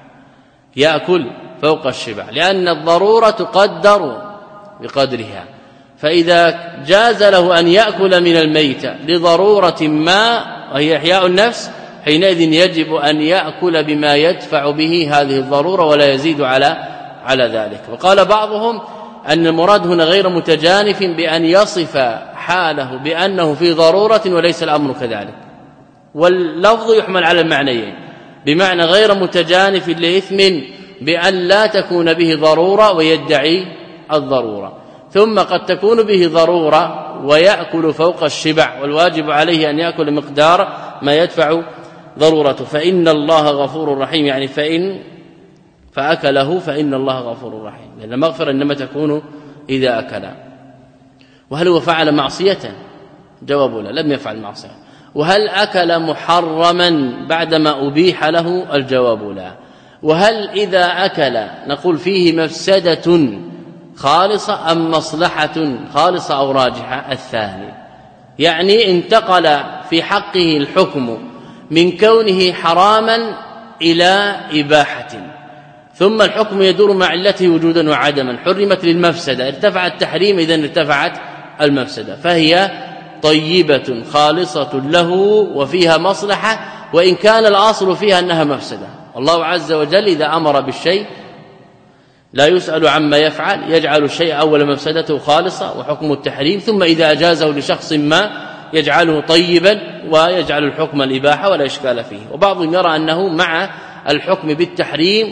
يأكل فوق الشبع، لأن الضرورة تقدر بقدرها. فإذا جاز له أن يأكل من الميتة لضرورة ما وهي إحياء النفس، حينئذ يجب أن يأكل بما يدفع به هذه الضرورة ولا يزيد على على ذلك. وقال بعضهم أن المراد هنا غير متجانف بأن يصف حاله بأنه في ضرورة وليس الأمر كذلك، واللفظ يحمل على المعنيين، بمعنى غير متجانف لإثم بأن لا تكون به ضرورة ويدعي الضرورة، ثم قد تكون به ضرورة ويأكل فوق الشبع، والواجب عليه أن يأكل مقدار ما يدفع ضرورته. فإن الله غفور رحيم، يعني فإن فأكله فإن الله غفور رحيم، لأن المغفرة إنما تكون إذا أكل. وهل هو فعل معصية؟ جواب لا، لم يفعل معصية. وهل أكل محرما بعدما أبيح له؟ الجواب لا. وهل إذا أكل نقول فيه مفسدة خالصة أم مصلحة خالصة أو راجحة؟ الثاني، يعني انتقل في حقه الحكم من كونه حراما إلى إباحة، ثم الحكم يدور مع علته وجودا وعدما. حرمت للمفسدة، ارتفع التحريم، إذن ارتفعت المفسدة، فهي طيبة خالصة له وفيها مصلحة، وإن كان الأصل فيها أنها مفسدة. الله عز وجل إذا أمر بالشيء لا يسأل عما يفعل، يجعل الشيء أول مفسدته خالصة وحكم التحريم، ثم إذا أجازه لشخص ما يجعله طيبا ويجعل الحكم الإباحة ولا إشكال فيه. وبعضهم يرى أنه مع الحكم بالتحريم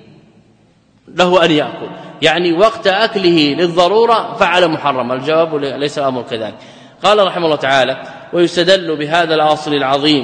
له أن يأكل، يعني وقت أكله للضرورة فعل محرم. الجواب ليس الأمر كذلك. قال رحمه الله تعالى ويستدل بهذا الأصل العظيم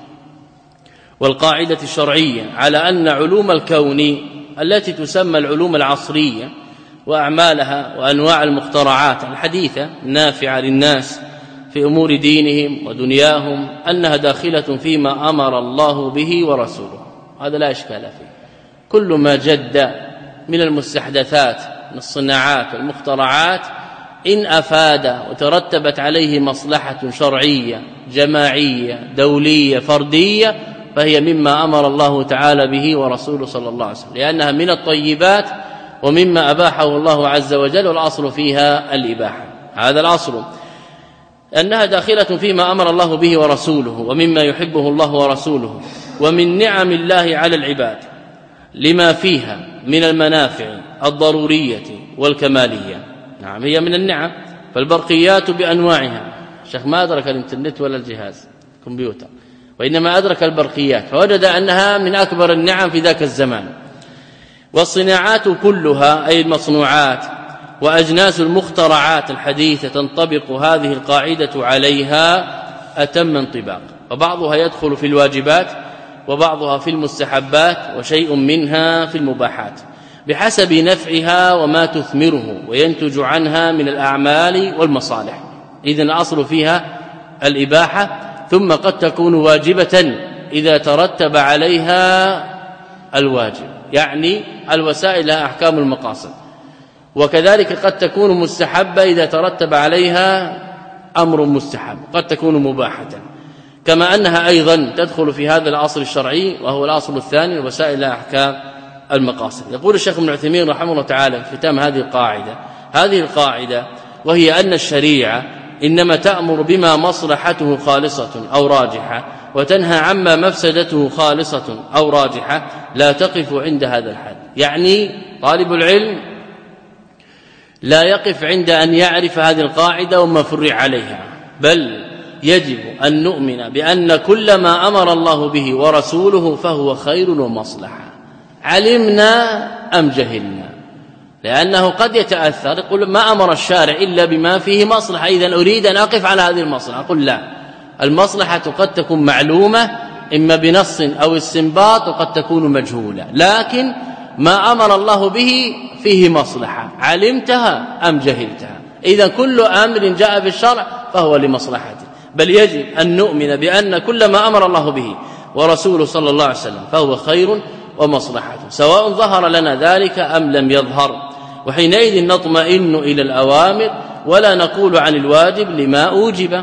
والقاعدة الشرعية على أن علوم الكون التي تسمى العلوم العصرية وأعمالها وأنواع المخترعات الحديثة النافعة للناس في أمور دينهم ودنياهم أنها داخلة فيما أمر الله به ورسوله، هذا لا إشكال فيه. كل ما جد من المستحدثات من الصناعات والمخترعات إن أفاد وترتبت عليه مصلحة شرعية جماعية دولية فردية فهي مما أمر الله تعالى به ورسوله صلى الله عليه وسلم، لأنها من الطيبات ومما أباحه الله عز وجل، والأصل فيها الإباحة. هذا الأصل أنها داخلة فيما أمر الله به ورسوله ومما يحبه الله ورسوله، ومن نعم الله على العباد لما فيها من المنافع الضرورية والكمالية. نعم، هي من النعم، فالبرقيات بأنواعها. الشيخ ما أدرك الانترنت ولا الجهاز الكمبيوتر، وإنما أدرك البرقيات، فوجد أنها من أكبر النعم في ذاك الزمان. والصناعات كلها أي المصنوعات وأجناس المخترعات الحديثة تنطبق هذه القاعدة عليها أتم انطباق، وبعضها يدخل في الواجبات وبعضها في المستحبات وشيء منها في المباحات بحسب نفعها وما تثمره وينتج عنها من الأعمال والمصالح. إذن الأصل فيها الإباحة، ثم قد تكون واجبة إذا ترتب عليها الواجب، يعني الوسائل لها أحكام المقاصد، وكذلك قد تكون مستحبة إذا ترتب عليها أمر مستحب، قد تكون مباحة، كما أنها أيضا تدخل في هذا الأصل الشرعي وهو الأصل الثاني الوسائل لها أحكام المقاصد. يقول الشيخ ابن عثيمين رحمه الله تعالى في ختام هذه القاعدة هذه القاعدة وهي أن الشريعة إنما تأمر بما مصلحته خالصة أو راجحة وتنهى عما مفسدته خالصة أو راجحة، لا تقف عند هذا الحد. يعني طالب العلم لا يقف عند أن يعرف هذه القاعدة وما فرع عليها، بل يجب أن نؤمن بأن كل ما أمر الله به ورسوله فهو خير ومصلحة، علمنا أم جهلنا، لأنه قد يتأثر يقول ما أمر الشارع إلا بما فيه مصلحة، إذن أريد أن أقف على هذه المصلحة. أقول لا، المصلحة قد تكون معلومة إما بنص أو استنباط وقد تكون مجهولة، لكن ما أمر الله به فيه مصلحة، علمتها أم جهلتها، إذا كل أمر جاء في الشرع فهو لمصلحته، بل يجب أن نؤمن بأن كل ما أمر الله به ورسوله صلى الله عليه وسلم فهو خير ومصلحته، سواء ظهر لنا ذلك أم لم يظهر، وحينئذ نطمئن إلى الأوامر ولا نقول عن الواجب لما أوجب،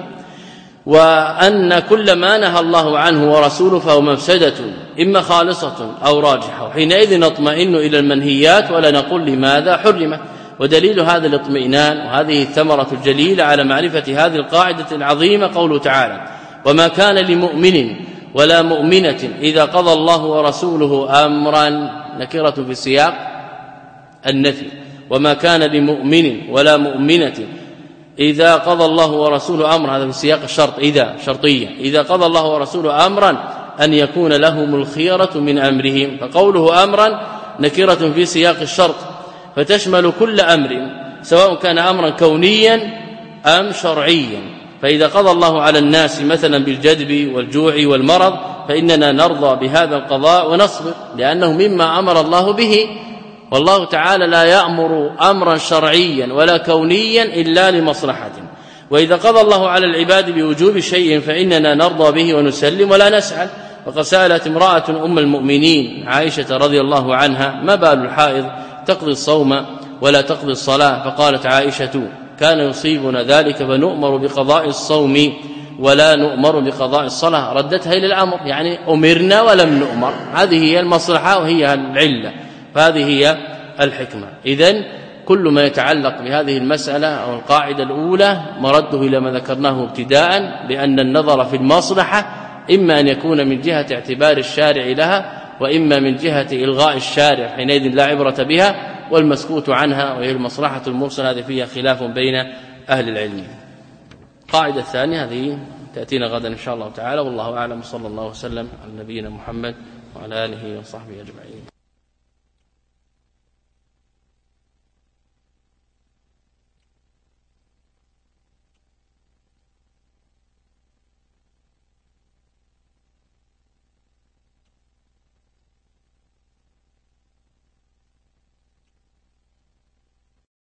وأن كل ما نهى الله عنه ورسوله فهو مفسدة إما خالصة أو راجحة، وحينئذ نطمئن إلى المنهيات ولا نقول لماذا حرمت. ودليل هذا الاطمئنان وهذه الثمرة الجليلة على معرفة هذه القاعدة العظيمة قوله تعالى: وما كان لمؤمن ولا مؤمنة إذا قضى الله ورسوله أمرا، نكرة في سياق النفي، وما كان لمؤمن ولا مؤمنة إذا قضى الله ورسوله أمرا، هذا في سياق الشرط، إذا شرطية، إذا قضى الله ورسوله أمرا أن يكون لهم الخيرة من أمرهم، فقوله أمرا نكرة في سياق الشرط فتشمل كل أمر سواء كان أمرا كونيا أم شرعيا، فإذا قضى الله على الناس مثلا بالجدب والجوع والمرض فإننا نرضى بهذا القضاء ونصبر، لأنه مما أمر الله به، والله تعالى لا يأمر أمرا شرعيا ولا كونيا إلا لمصلحة. وإذا قضى الله على العباد بوجوب شيء فإننا نرضى به ونسلم ولا نسأل. وقد سألت امرأة أم المؤمنين عائشة رضي الله عنها: ما بال الحائض تقضي الصوم ولا تقضي الصلاة؟ فقالت عائشة: كان يصيبنا ذلك فنؤمر بقضاء الصوم ولا نؤمر بقضاء الصلاة. ردتها إلى الأمر، يعني أمرنا ولم نؤمر، هذه هي المصلحة وهي العلة، فهذه هي الحكمة. إذن كل ما يتعلق بهذه المسألة أو القاعدة الأولى مرده إلى ما ذكرناه ابتداء، بأن النظر في المصلحة إما أن يكون من جهة اعتبار الشارع لها وإما من جهة إلغاء الشارع، حينئذ لا عبرة بها، والمسكوت عنها وهي المصلحة المرسلة هذه فيها خلاف بين أهل العلم. القاعدة الثانية هذه تأتينا غدا إن شاء الله تعالى، والله أعلم، صلى الله وسلم على نبينا محمد وعلى آله وصحبه أجمعين.